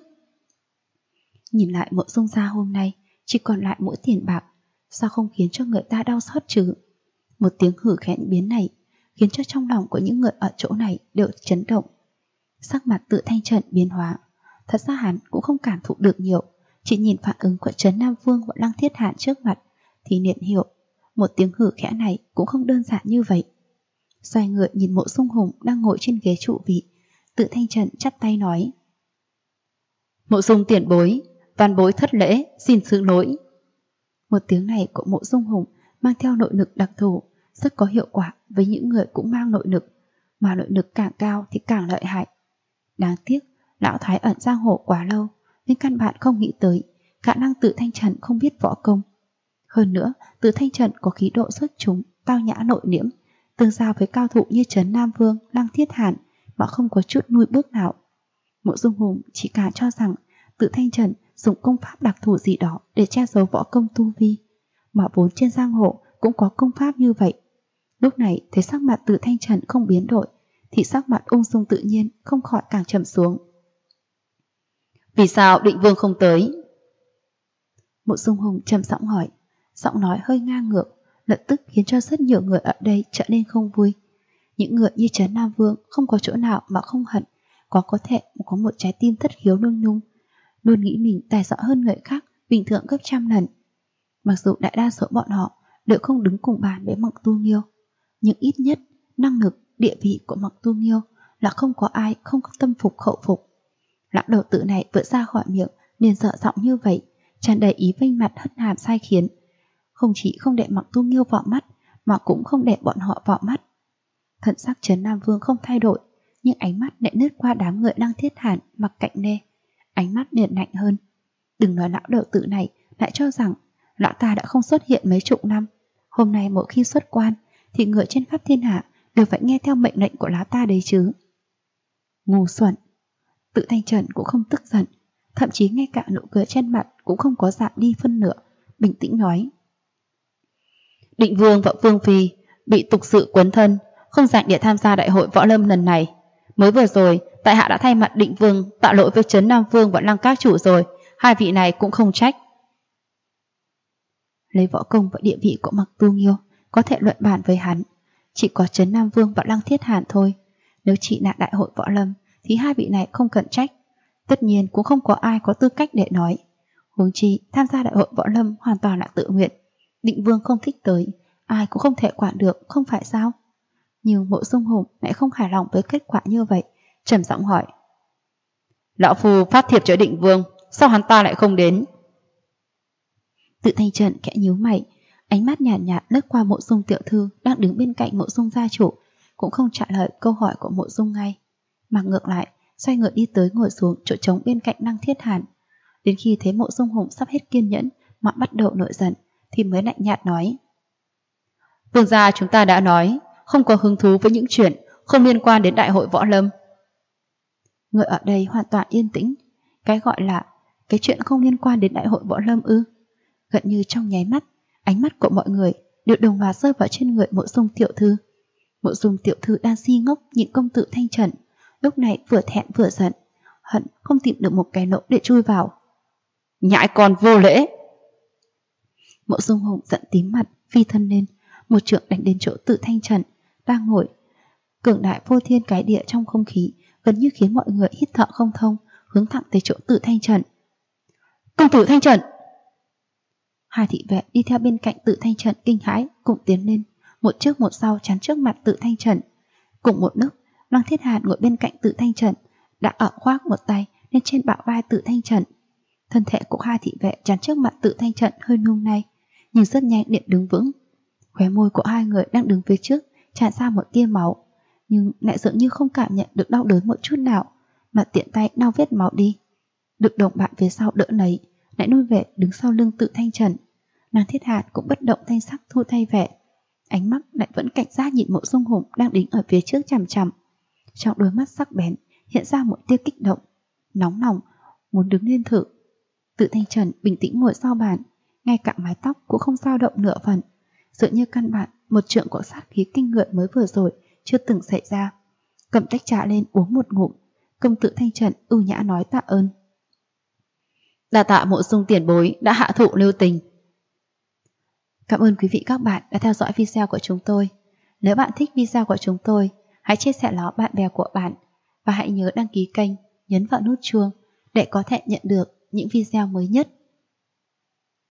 Nhìn lại Mộ Dung gia hôm nay chỉ còn lại mỗi tiền bạc, sao không khiến cho người ta đau xót chứ? Một tiếng hử khẽn biến này khiến cho trong lòng của những người ở chỗ này đều chấn động. Sắc mặt Tự Thanh Trần biến hóa. Thật ra hắn cũng không cảm thụ được nhiều, chỉ nhìn phản ứng của Trấn Nam Vương và Lăng Thiết Hàn trước mặt thì liền hiểu một tiếng hử khẽ này cũng không đơn giản như vậy. Xoay người nhìn Mộ Dung Hùng đang ngồi trên ghế trụ vị, Tự Thanh Trần chắp tay nói: Mộ Dung tiền bối, van bối thất lễ, xin thứ lỗi. Một tiếng này của Mộ Dung Hùng mang theo nội lực đặc thù, rất có hiệu quả với những người cũng mang nội lực, mà nội lực càng cao thì càng lợi hại. Đáng tiếc, lão thái ẩn giang hồ quá lâu, nên căn bản không nghĩ tới khả năng Tự Thanh Trần không biết võ công. Hơn nữa, Tự Thanh Trần có khí độ xuất chúng, tao nhã nội liễm, tương giao với cao thủ như Trấn Nam Vương, Lăng Thiết Hàn mà không có chút nuôi bước nào. Mộ Dung Hùng chỉ cả cho rằng Tự Thanh Trần dùng công pháp đặc thù gì đó để che giấu võ công tu vi, mà vốn trên giang hồ cũng có công pháp như vậy. Lúc này thấy sắc mặt Tự Thanh Trần không biến đổi, thì sắc mặt ung dung tự nhiên không khỏi càng trầm xuống. Vì sao Định Vương không tới? Mộ Dung Hùng trầm giọng hỏi, giọng nói hơi ngang ngược, lập tức khiến cho rất nhiều người ở đây trở nên không vui. Những người như Trấn Nam Vương không có chỗ nào mà không hận, có thể có một trái tim thất khiếu nung nhung, luôn nghĩ mình tài giỏi hơn người khác, bình thường gấp trăm lần. Mặc dù đại đa số bọn họ đều không đứng cùng bàn với Mạc Tu Nghiêu, nhưng ít nhất năng lực, địa vị của Mạc Tu Nghiêu là không có ai không có tâm phục khẩu phục. Lão đầu tử này vừa ra khỏi miệng liền dở giọng như vậy, tràn đầy ý vênh mặt hất hàm sai khiến. Không chỉ không để Mạc Tu Nghiêu vào mắt, mà cũng không để bọn họ vào mắt. Thần sắc Trấn Nam Vương không thay đổi, nhưng ánh mắt lại lướt qua đám người Lăng Thiết Hàn mặc cạnh nê, ánh mắt liền lạnh hơn. Đừng nói lão đầu tử này lại cho rằng lão ta đã không xuất hiện mấy chục năm, hôm nay mỗi khi xuất quan thì người trên khắp thiên hạ đều phải nghe theo mệnh lệnh của lão ta đấy chứ. Ngu xuẩn. Tự Thanh Trần cũng không tức giận, thậm chí ngay cả nụ cười trên mặt cũng không có giảm đi phân nửa, bình tĩnh nói: Định Vương và Vương Phi bị tục sự quấn thân, không rảnh để tham gia đại hội võ lâm lần này. Mới vừa rồi, tại hạ đã thay mặt Định Vương tạ lỗi với Trấn Nam Vương và Lăng Các chủ rồi, hai vị này cũng không trách. Lấy võ công và địa vị của Mạc Tu Nghiêu có thể luận bàn với hắn, chỉ có Trấn Nam Vương và Lăng Thiết Hàn thôi. Nếu chỉ là đại hội võ lâm thì hai vị này không cần trách, tất nhiên cũng không có ai có tư cách để nói. Huống chi tham gia đại hội võ lâm hoàn toàn là tự nguyện, Định Vương không thích tới, ai cũng không thể quản được, không phải sao? Nhưng Mộ Dung Hùng lại không hài lòng với kết quả như vậy, trầm giọng hỏi: Lão phu phát thiệp cho Định Vương, sao hắn ta lại không đến? Tự Thanh Trần khẽ nhíu mày, ánh mắt nhàn nhạt lướt qua Mộ Dung tiểu thư đang đứng bên cạnh Mộ Dung gia chủ, cũng không trả lời câu hỏi của Mộ Dung ngay, mà ngược lại xoay người đi tới ngồi xuống chỗ trống bên cạnh Lăng Thiết Hàn. Đến khi thấy Mộ Dung Hùng sắp hết kiên nhẫn mà bắt đầu nổi giận thì mới lạnh nhạt nói: Vương gia chúng ta đã nói không có hứng thú với những chuyện không liên quan đến đại hội võ lâm. Người ở đây hoàn toàn yên tĩnh. Cái gọi là cái chuyện không liên quan đến đại hội võ lâm ư? Gần như trong nháy mắt, ánh mắt của mọi người đều đồng loạt rơi vào trên người Mộ Dung tiểu thư. Mộ Dung tiểu thư đang si ngốc nhìn công tử Thanh Trần, lúc này vừa thẹn vừa giận, hận không tìm được một cái lỗ để chui vào. Nhãi con vô lễ! Mộ Dung Hùng giận tím mặt, phi thân lên, một trượng đánh đến chỗ Tự Thanh Trần đang ngồi. Cường đại vô thiên cái địa trong không khí, gần như khiến mọi người hít thở không thông, hướng thẳng tới chỗ Tự Thanh Trần. Công tử Thanh Trần! Hai thị vệ đi theo bên cạnh Tự Thanh Trần kinh hãi cùng tiến lên, một trước một sau chắn trước mặt Tự Thanh Trần. Cùng một lúc, Lăng Thiết Hàn ngồi bên cạnh Tự Thanh Trần, đã ở khoác một tay lên trên bạo vai Tự Thanh Trần. Thân thể của hai thị vệ chắn trước mặt Tự Thanh Trần hơi nung nay, nhưng rất nhanh điện đứng vững. Khóe môi của hai người đang đứng phía trước tràn ra một tia máu, nhưng lại dường như không cảm nhận được đau đớn một chút nào, mà tiện tay lau vết máu đi. Được đồng bạn phía sau đỡ lấy, lại nuôi về đứng sau lưng Tự Thanh Trần. Lăng Thiết Hàn cũng bất động thanh sắc thu tay về, ánh mắt lại vẫn cảnh giác nhìn Mộ Dung Hùng đang đứng ở phía trước chằm chằm. Trong đôi mắt sắc bén hiện ra một tia kích động, nóng lòng muốn đứng lên thử. Tự Thanh Trần bình tĩnh ngồi sau bàn, ngay cả mái tóc cũng không dao động nửa phần, dường như căn bản một trượng của sát khí kinh người mới vừa rồi chưa từng xảy ra. Cầm tách trà lên uống một ngụm, công tử Thanh Trần ưu nhã nói tạ ơn. Đa tạ Mộ Dung tiền bối đã hạ thụ lưu tình. Cảm ơn quý vị các bạn đã theo dõi video của chúng tôi. Nếu bạn thích video của chúng tôi, hãy chia sẻ nó bạn bè của bạn và hãy nhớ đăng ký kênh, nhấn vào nút chuông để có thể nhận được những video mới nhất